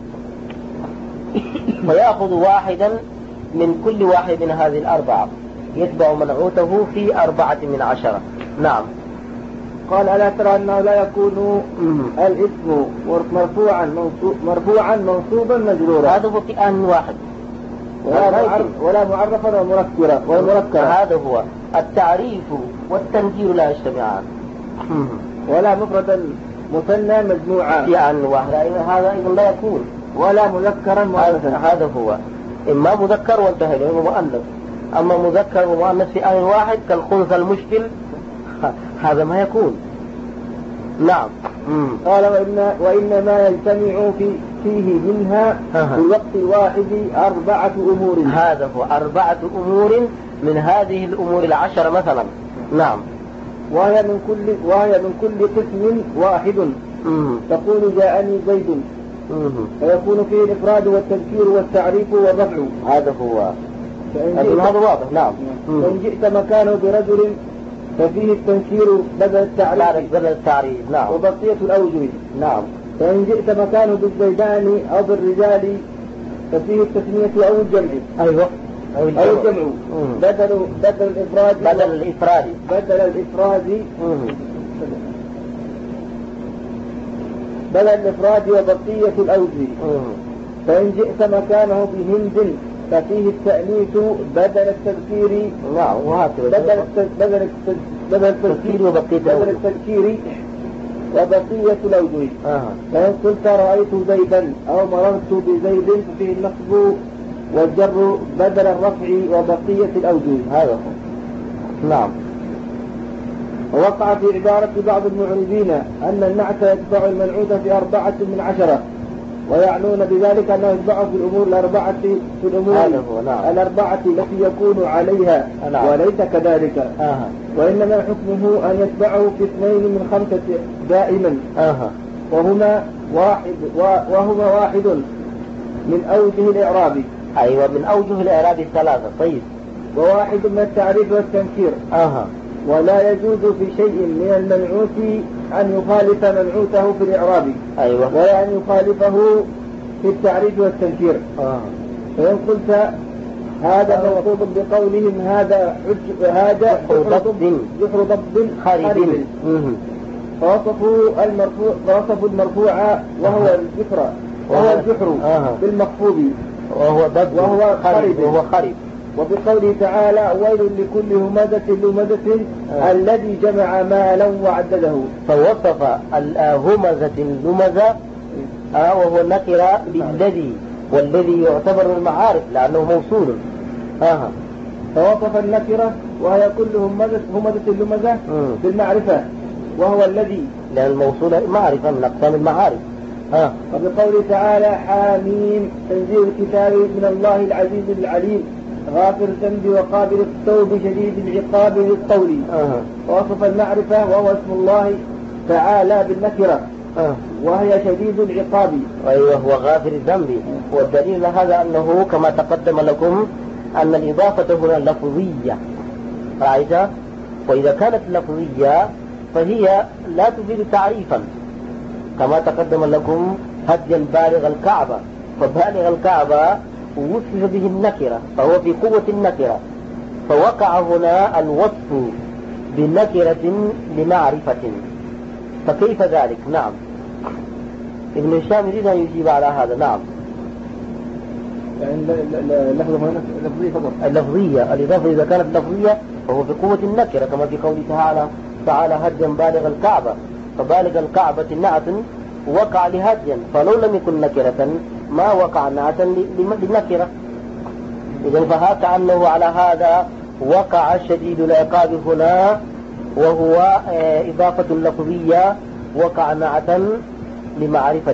فيأخذ واحدا من كل واحد من هذه الأربعة يتبع منعوته في أربعة من عشرة. نعم. قال ألا ترى أنه لا يكون الاسم مرفوعا منصوب مرفوعا منصوبا مجرورا، هذا هو في آن واحد، ولا, معرف ولا معرفا ومركبا ومركبا. هذا هو التعريف والتنكير لا يجتمعان، ولا مفردا مثنى مجموعا في آن واحد، هذا أيضا لا يكون، ولا مذكرا مؤنثا. هذا هو إما مذكر وانتهى إليه مؤنث، أما مذكر ومؤنث في آن واحد كالخنثى المشكل هذا ما يكون. نعم. قال وإن وإنما يجتمع في فيه منها في الوقت الواحد أربعة أمور. هذا هو أربعة أمور من هذه الأمور العشر مثلا. نعم. وهي من كل وهي من كل قسم واحد. مم. تقول جاءني زيد، فيكون فيه الإفراد والتذكير والتعريف والرفع. هذا هو هذا واضح. نعم. فإن جئت مكانه برجل ففيه التنكير بدل التعريف بدل التعريف. نعم. وبقية الأوجه. نعم. فإن جئت مكانه بالزيدان أو بالرجال ففيه التسمية أو الجمع. أيوة. أو الجمع, أو الجمع. بدل بدل الإفراد بدل الإفراد بدل الإفراد بدل الإفراد وبقية الأوجه. فإن جئت مكانه بهند ففيه التأنيث بدل التذكير. نعم. وهكذا بدل بدل بدل التذكير وبقية بدل التذكير وبقية الأوجه. آه. فإن قلت رأيت زيدا أو مررت بزيد ففيه النصب والجر بدل الرفع وبقية الأوجه. هذا هو. نعم. ووقع في عبارة بعض المعربين أن النعت يتبع المنعوت في أربعة من عشرة، ويعنون بذلك أنه يتبع في الأمور الأربعة في الأمور هذا هو. نعم. الأربعة التي يكون عليها. نعم. وليس كذلك. آه. وإنما حكمه أن يتبعه في اثنين من خمسة دائما. آه. وهما واحد وهما واحد من أوجه الإعراب. أيوة من أوجه الإعراب الثلاثة. طيب. وواحد من التعريف والتنكير. آه. ولا يجوز في شيء من المنعوت أن يخالف منعوته في الإعراب. أيوة. ولا أن يخالفه في التعريف والتنكير. آه. فإن قلت هذا موصوف بقولهم هذا حج هذا جحر ضب خارب، فوصفوا المرفوع فوصفوا المرفوع وهو الجحر وهو الجحر آه. بالمخفوض وهو ضب وهو خرب وهو خرب. وبقوله تعالى ويل لكل همزة لمزة آه. الذي جمع مالا وعدده. فوصف الهمزة اللمزة آه وهو النكرة بالذي، والذي يعتبر من المعارف لأنه موصول. آه. فوصف النكرة وهي كل همزة همزة اللمزة بالمعرفة وهو الذي، لأن الموصول معرفة من أقسام المعارف. آه. وبقوله تعالى حاميم تنزيل الكتاب من الله العزيز العليم غافر الذنب وقابل التوب شديد العقاب للقول. أه. ووصف المعرفة وهو اسم الله تعالى بالنكرة أه. وهي شديد العقاب. أيوه هو غافر الذنب. والدليل هذا أنه كما تقدم لكم أن الإضافة هنا لفظية رأيت؟ وإذا كانت لفظية فهي لا تفيد تعريفا كما تقدم لكم هديا بالغ الكعبة، فبالغ الكعبة وصف به النكرة فهو في قوة النكرة، فوقع هنا الوصف بنكرة لمعرفة، فكيف ذلك؟ نعم ابن هشام يريد أن يجيب على هذا. نعم يعني اللفظة لفظية فقط. اللفظية الإضافة إذا كانت لفظية فهو في قوة النكرة كما في قوله تعالى تعالى هديا بالغ الكعبة، فبالغ الكعبة نعت وقع لهديا، فلو لم يكن نكرة ما وقع نعتا للنكرة. إذن فهذا كأنه على هذا وقع شديد العقاب هنا وهو إضافة لفظية وقع نعتا لمعرفة.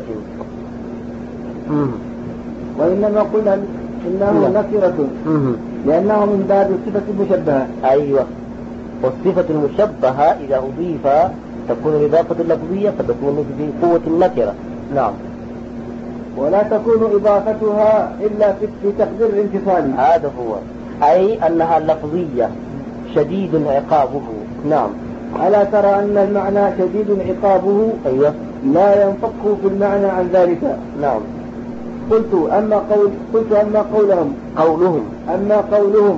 وإنما قلنا إنه نكرة لأنه من باب الصفة المشبهة. أيوة والصفة المشبهة إذا أضيف تكون الإضافة اللفظية فتكون في قوة النكرة. نعم ولا تكون إضافتها إلا في تقدير الانفصال. هذا هو أي أنها لفظية شديد عقابه. نعم ألا ترى أن المعنى شديد عقابه أيوة لا ينفك في المعنى عن ذلك. نعم قلت أما قول قلت أما قولهم قولهم أما قولهم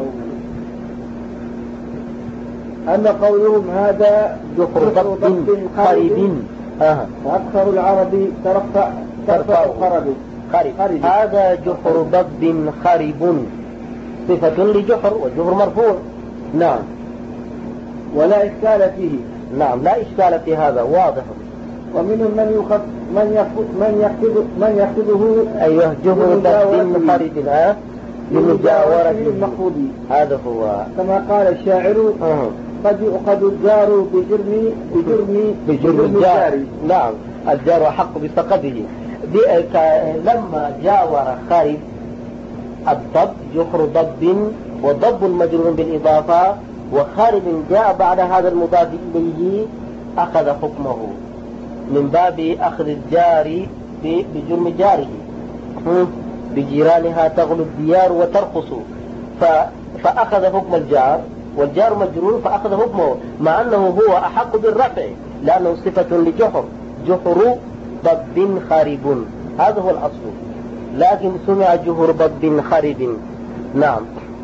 أما قولهم هذا جحر ضب خرب آه. وأكثر العرب ترفع ترفع خرب خرب هذا جحر ضب خرب صفة لجحر والجحر مرفوع. نعم ولا إشكال فيه. نعم لا إشكال في هذا واضح. ومنهم من يخف من يخف من يخفض من يخفضه أيوه جحر ضب خرب آه لمجاورة المخفوض. هذا هو كما قال الشاعر آه. قد يؤخذ الجار بجرم بجرم بجرم الجار. نعم الجار حق بسقطه. لما جاور خرب الضب جحر ضب وضب مجرور بالإضافة وخارب جاء بعد هذا المضاف إليه أخذ حكمه من باب أخذ الجار بجرم جاره. بجيرانها تغلو الديار وترخص فأخذ حكم الجار والجار مجرور فأخذ حكمه مع أنه هو أحق بالرفع لأنه صفة لجحر جحر ضب خارب هذا هو الأصل، لكن سمع جحر ضب خارب. نعم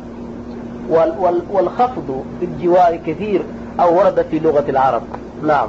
والخفض في الجوار كثير أو ورد في لغة العرب. نعم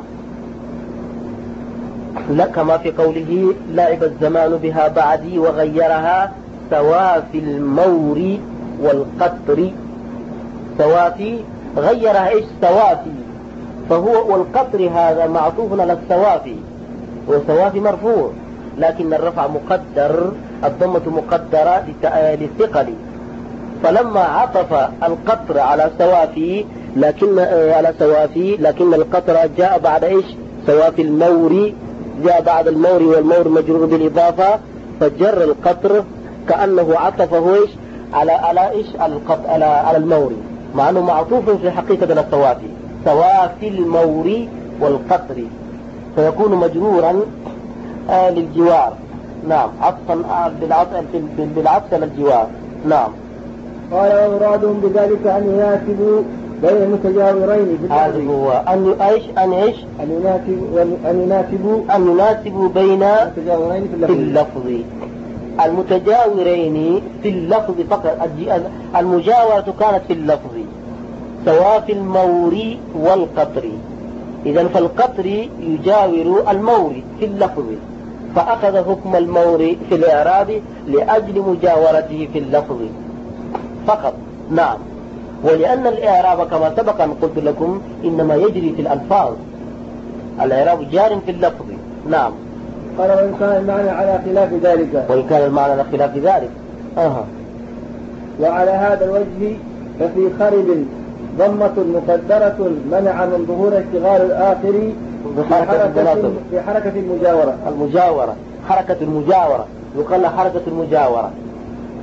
لا كما في قوله لعب الزمان بها بعدي وغيرها سوافي المور والقطر. سوافي غيرها ايش سوافي فهو والقطر هذا معطوف على السوافي والسوافي مرفوع لكن الرفع مقدر الضمة مقدرة للثقل، فلما عطف القطر على سوافي لكن على سوافي لكن القطر جاء بعد ايش سوافي المور جاء بعد المور والمور مجرور بالإضافة فجر القطر كأنه عطفه ايش على على ايش القطر على على المور مع أنه معطوف في حقيقة السوافي سوافي المور والقطر فيكون مجرورا آه للجوار. نعم عطفا آه بالعطف بالعطف للجوار. نعم قال ومرادهم بذلك أن يناسبوا بين المتجاورين هذا هو أن ايش أن ايش أن يناسبوا أن يناسبوا أن يناسبوا بين المتجاورين في اللفظ, في اللفظ. المتجاورين في اللفظ فقط. المجاورة كانت في اللفظ سواء في المور والقطر. إذن فالقطر يجاور المور في اللفظ فأخذ حكم المور في الإعراب لأجل مجاورته في اللفظ فقط. نعم ولأن الإعراب كما سبق أن قلت لكم إنما يجري في الألفاظ الإعراب جار في اللفظ. نعم قال وإن كان المعنى على خلاف ذلك وإن كان المعنى على خلاف ذلك أها. وعلى هذا الوجه ففي خرب ضمة مقدرة منع من ظهور اشتغال الآخر بحركة بحركة المجاورة المجاورة حركة المجاورة يقال حركة المجاورة.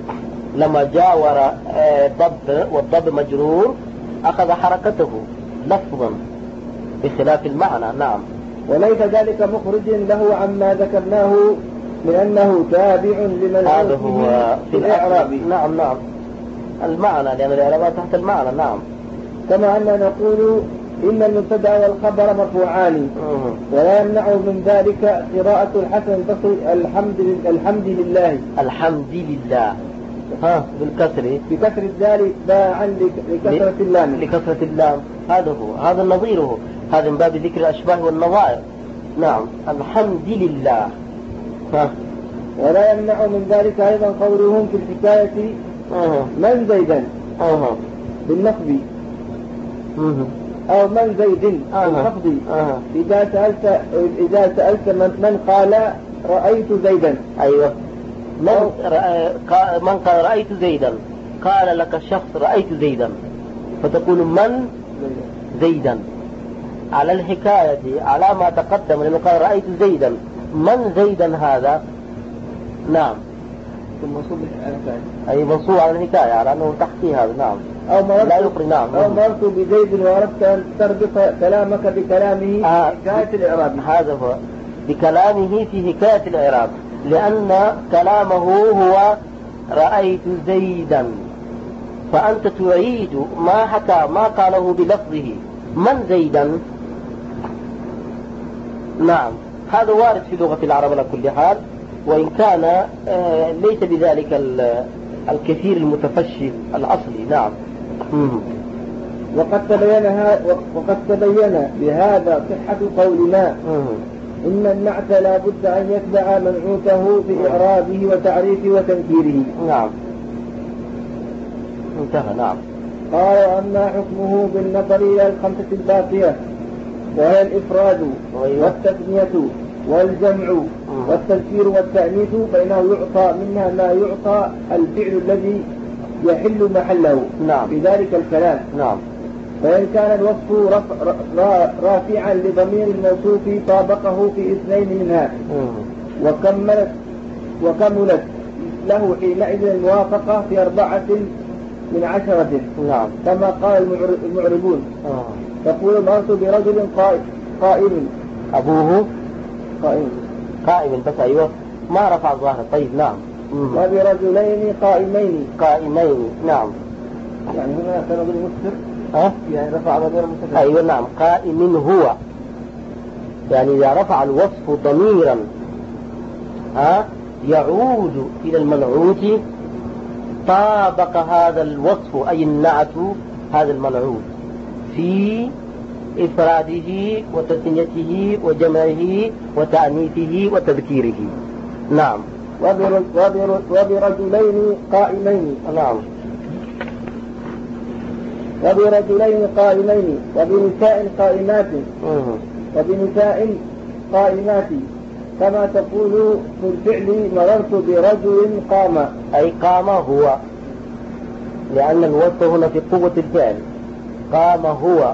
لما جاور ضب والضب مجرور أخذ حركته لفظا بخلاف المعنى. نعم. وليس ذلك مخرج له عما ذكرناه من أنه تابع لمنعوته في الإعراب. نعم نعم المعنى، لأن الإعراب تحت المعنى. نعم. كما أننا نقول إن المبتدأ والخبر مرفوعان ولا يمنع من ذلك قراءة الحسن البصري الحمد الحمد لله. الحمد لله ها بالكسر، بكسر الدال باعا لكثرة اللام. لكثرة اللام. هذا هو، هذا نظيره، هذا من باب ذكر الأشباه والنظائر. نعم. الحمد لله. ها. ولا يمنع من ذلك أيضا قولهم في الحكاية أه. من زيدا أه. بالنصب أه. أو من زيد أه. بالخفض. أه. إذا سألت إذا سألت من, من قال رأيت زيدا. أيوة. من رأ... من قال رأيت زيدا، قال لك شخص رأيت زيدا، فتقول من زيدا على الحكاية على ما تقدم، لأنه قال رأيت زيدا. من زيدا هذا؟ نعم. المنصوب أي منصوب على الحكاية على أنه تحكي هذا. نعم. أو مررت لا يقري. نعم. أو مررت بزيد وأردت أن تربط كلامك بكلامه آه. في حكاية الإعراب. هذا هو بكلامه في حكاية الإعراب، لأن كلامه هو رأيت زيدا، فأنت تعيد ما حكى ما قاله بلفظه من زيدا. نعم. هذا وارد في لغة العرب على كل حال، وإن كان ليس بذلك الكثير المتفشي الأصلي. نعم. وقد تبين وقد تبين بهذا صحة قولنا إن النعت لا بد أن يتبع منعوته في إعرابه وتعريفه وتنكيره. نعم. انتهى. نعم. قال أما حكمه بالنظر إلى الخمسة الباقية وهي الإفراد والتثنية والجمع والتذكير والتأنيث، فإنه يعطى منها ما يعطى الفعل الذي يحل محله. نعم. في ذلك الكلام. نعم. فإن كان الوصف رفع رافعا لضمير الموصوف طابقه في اثنين منها وكملت وكملت له حينئذ الموافقة في أربعة من عشرة. نعم. كما قال المعربون. آه. تقول مرت برجل قائم. أبوه قائم قائم بس. أيوة ما رفع الظاهر. طيب. نعم. وبرجلين قائمين. قائمين. نعم. يعني هنا كان رجل مستر. أه؟ يعني رفع ضمير مستتر. أيوة. نعم. قائم هو، يعني إذا رفع الوصف ضميرا أه؟ يعود إلى المنعوت طابق هذا الوصف أي النعت هذا المنعوت في إفراده وتثنيته وجمعه وتأنيثه وتذكيره. نعم. وبرجلين قائمين. نعم. وبرجلين قائمين وبنساء قائمات مه. وبنساء قائمات، كما تقول في الفعل مررت برجل قام. أي قام هو، لأن الوصف هنا في قوة الفعل. قام هو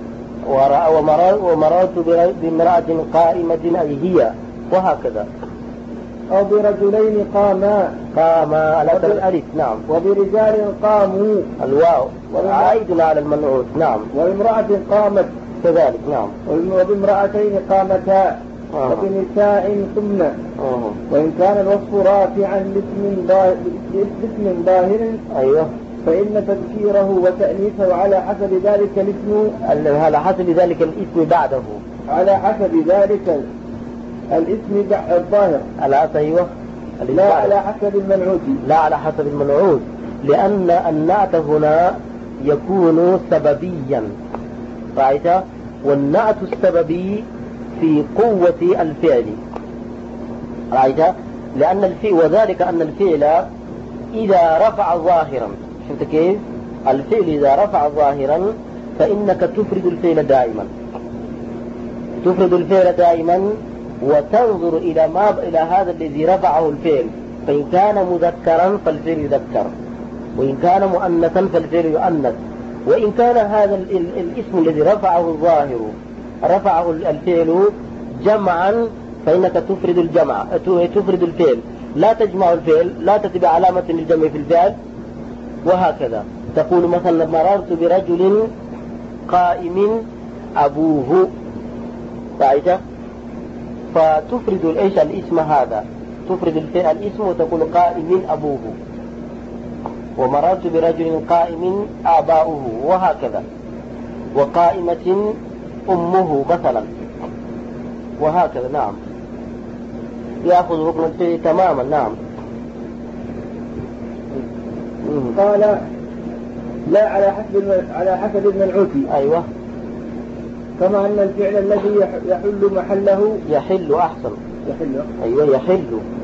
ومررت بامرأة قائمة أي هي، وهكذا. أو برجلين قاما. قاما على الألف. نعم. وبرجال قاموا الواو عائد على المنعوت. نعم. وامرأة قامت كذلك. نعم. وبامرأتين قامتا. آه. وبنساء ثم. آه. وإن كان الوصف رافعا لاسم ظاهر أيوه فإن تذكيره وتأنيثه على حسب ذلك الاسم على حسب ذلك الاسم بعده على حسب ذلك الاسم الظاهر على أيوه لا على حسب المنعوت لا على حسب المنعوت، لأن النعت هنا يكون سببيا. رأيت؟ والنعت السببي في قوة الفعل. رأيت؟ لأن الفعل وذلك أن الفعل إذا رفع ظاهرا، شفت كيف؟ الفعل إذا رفع ظاهرا فإنك تفرد الفعل دائما، تفرد الفعل دائما وتنظر إلى ما إلى هذا الذي رفعه الفعل، فإن كان مذكرا فالفعل يذكر، وإن كان مؤنثا فالفعل يؤنث، وإن كان هذا ال ال الاسم الذي رفعه الظاهر رفعه الفعل جمعا فإنك تفرد الجمع تفرد الفعل، لا تجمع الفعل، لا تتبع علامة الجمع في الفعل، وهكذا. تقول مثلا مررت برجل قائم أبوه، رأيت؟ فتفرد الإيش الاسم هذا، تفرد الفعل الاسم وتقول قائم أبوه، ومررت برجل قائم آباؤه، وهكذا. وقائمة أمه مثلا، وهكذا. نعم، يأخذ ركن الفعل تماما. نعم. قال لا على حسب على حسب المنعوت. أيوة. كما أن الفعل الذي يحل محله يحل أحسن. يحل. أيوة يحل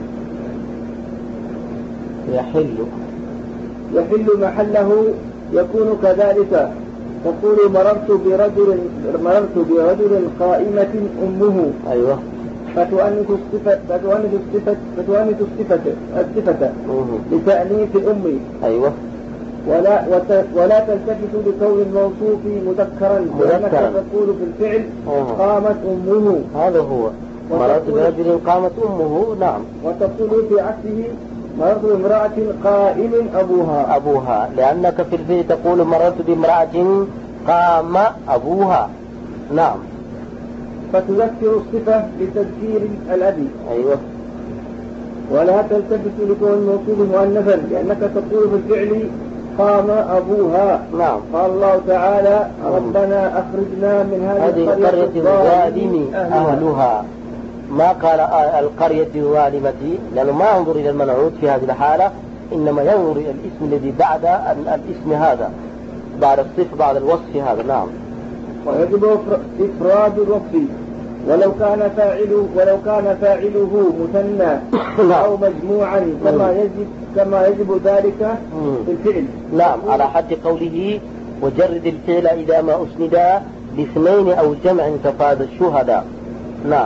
يحل يحل محله يكون كذلك. تقول مررت برجل مررت برجل قائمة أمه. أيوة. فتؤنث الصفة فتؤنث الصفة فتؤنث الصفة الصفة لتأنيث الأم. أيوة. ولا ولا تلتفت لكون الموصوف مذكرا، لأنك تقول في الفعل أوه. قامت أمه. هذا هو مررت برجل قامت أمه. نعم. وتقول في عكسه مررت بامرأة قائم أبوها. أبوها، لأنك في الفعل تقول مررت بامرأة قام أبوها. نعم. فتذكر الصفة بتذكير الأب. أيوة. ولا تلتفت لكون الموصوف مؤنثا، لأنك تقول في الفعل قام أبوها. نعم. قال الله تعالى ربنا أخرجنا من هذه القرية الظالم أهلها. ما قال القرية الظالمة، لأنه ما ينظر إلى المنعوت في هذه الحالة، إنما ينظر إلى الاسم الذي بعد الاسم هذا، بعد الصف بعد الوصف هذا. نعم. ويجب إفراد الوصف ولو كان فاعله ولو كان فاعله مثنى أو مجموعا، كما يجب كما يجب ذلك في الفعل. نعم، على حد قوله وجرد الفعل إذا ما أسند لاثنين أو جمع كفاد الشهداء. نعم.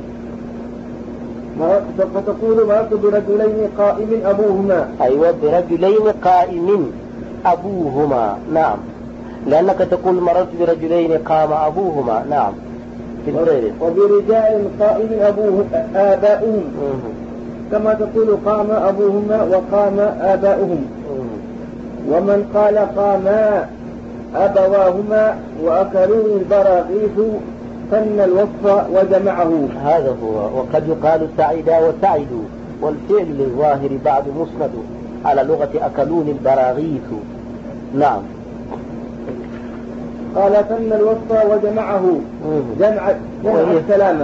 فتقول مررت برجلين قائم أبوهما. أيوة، برجلين قائم أبوهما. نعم، لأنك تقول مررت برجلين قام أبوهما. نعم. في الفعل. وبرجال قائم أبوه آباؤهم، كما تقول قام أبوهما وقام آباؤهم. ومن قال قاما أبواهما وأكلوا البراغيث فن الوصف وجمعه. هذا هو. وقد يقال سعيدا وسعدوا، والفعل للظاهر بعد مسند على لغة أكلون البراغيث. نعم. قال فن الوصف وجمعه جمع جمع السلامة.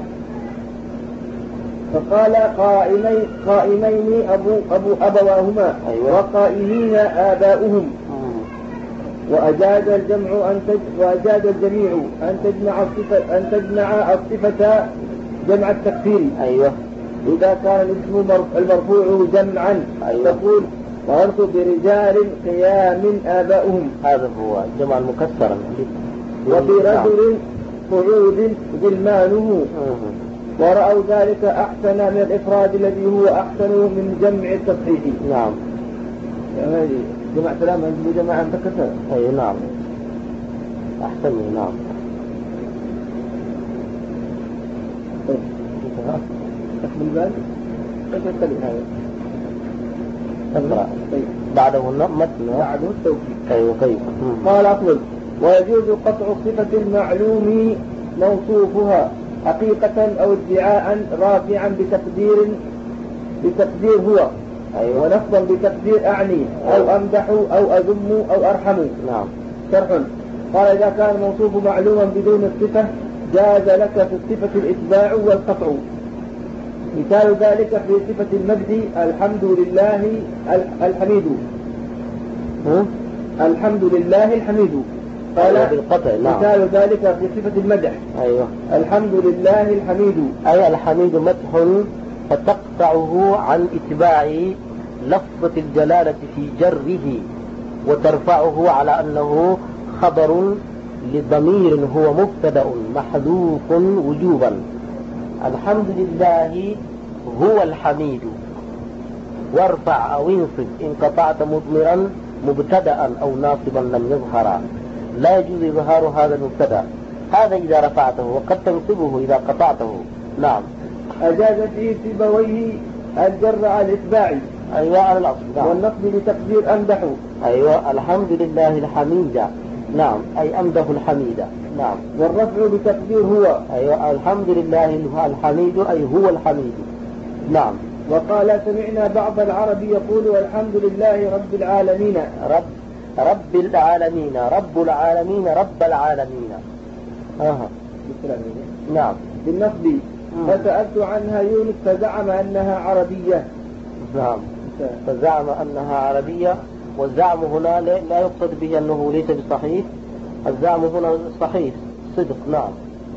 فقال قائمين قائمين أبو أبو أبواهما. أيوة. وقائمين آباؤهم. وأجاد الجمع أن تج... وأجاد الجميع أن تجمع الصفة أن تجمع الصفة جمع التكفير. أيوة. إذا كان الاسم المرفوع جمعا. أيوة. تقول مررت برجال قيام آباؤهم. هذا هو جمع مكسرا. وبرجل قعود غلمانه. ورأوا ذلك أحسن من الإفراد الذي هو أحسن من جمع التصحيح. نعم. يعني جمع سلام عند جماعة تكسر. أي نعم. أحسن. نعم. تكمل ذلك. كيف تكلم هذا؟ تقرأ. بعده متن. بعده التوكيد. أيوة. كيف؟ قال أطلب. ويجوز قطع صفة المعلوم موصوفها حقيقة أو ادعاء رافعا بتقدير بتقدير هو. أيوة. ونصبا بتقدير أعني. أو أمدح أو أذم أو أرحم. نعم. شرح. قال إذا كان الموصوف معلوما بدون الصفة جاز لك في الصفة الإتباع والقطع. مثال ذلك في صفة المجد الحمد لله الحميد. الحمد لله الحميد. قال بالقطع. نعم. مثال ذلك في صفة المدح. أيوة. الحمد لله الحميد. أي الحميد مدح فتقطعه عن اتباع لفظة الجلالة في جره، وترفعه على أنه خبر لضمير هو مبتدأ محذوف وجوبا. الحمد لله هو الحميد، وارفع أو انصب إن قطعت مضمرا مبتدأ أو ناصبا لم يظهر. لا يجوز إظهار هذا المبتدأ، هذا إذا رفعته، وقد تنصبه إذا قطعته. نعم. أجاز فيه سيبويه الجر على الإتباع. أيوة على الأصل. نعم. والنصب لتقدير أمدح. أيوة الحمد لله الحميد. نعم أي أمده الحميد. نعم. والرفع بتقدير هو. أيوة الحمد لله الحميد أي هو الحميد. نعم. وقال سمعنا بعض العرب يقول والحمد لله رب العالمين. رب رب العالمين رب العالمين رب العالمين. آه. نعم. بالنصب. فسألت عنها يونس فزعم أنها عربية. نعم. فزعم أنها عربية. والزعم هنا لا يقصد به أنه ليس بصحيح. الزعم هنا صحيح صدق. نعم.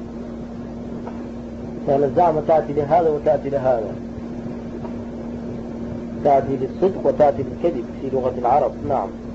كان الزعم تأتي لهذا وتأتي لهذا، تأتي للصدق وتأتي للكذب في لغة العرب. نعم.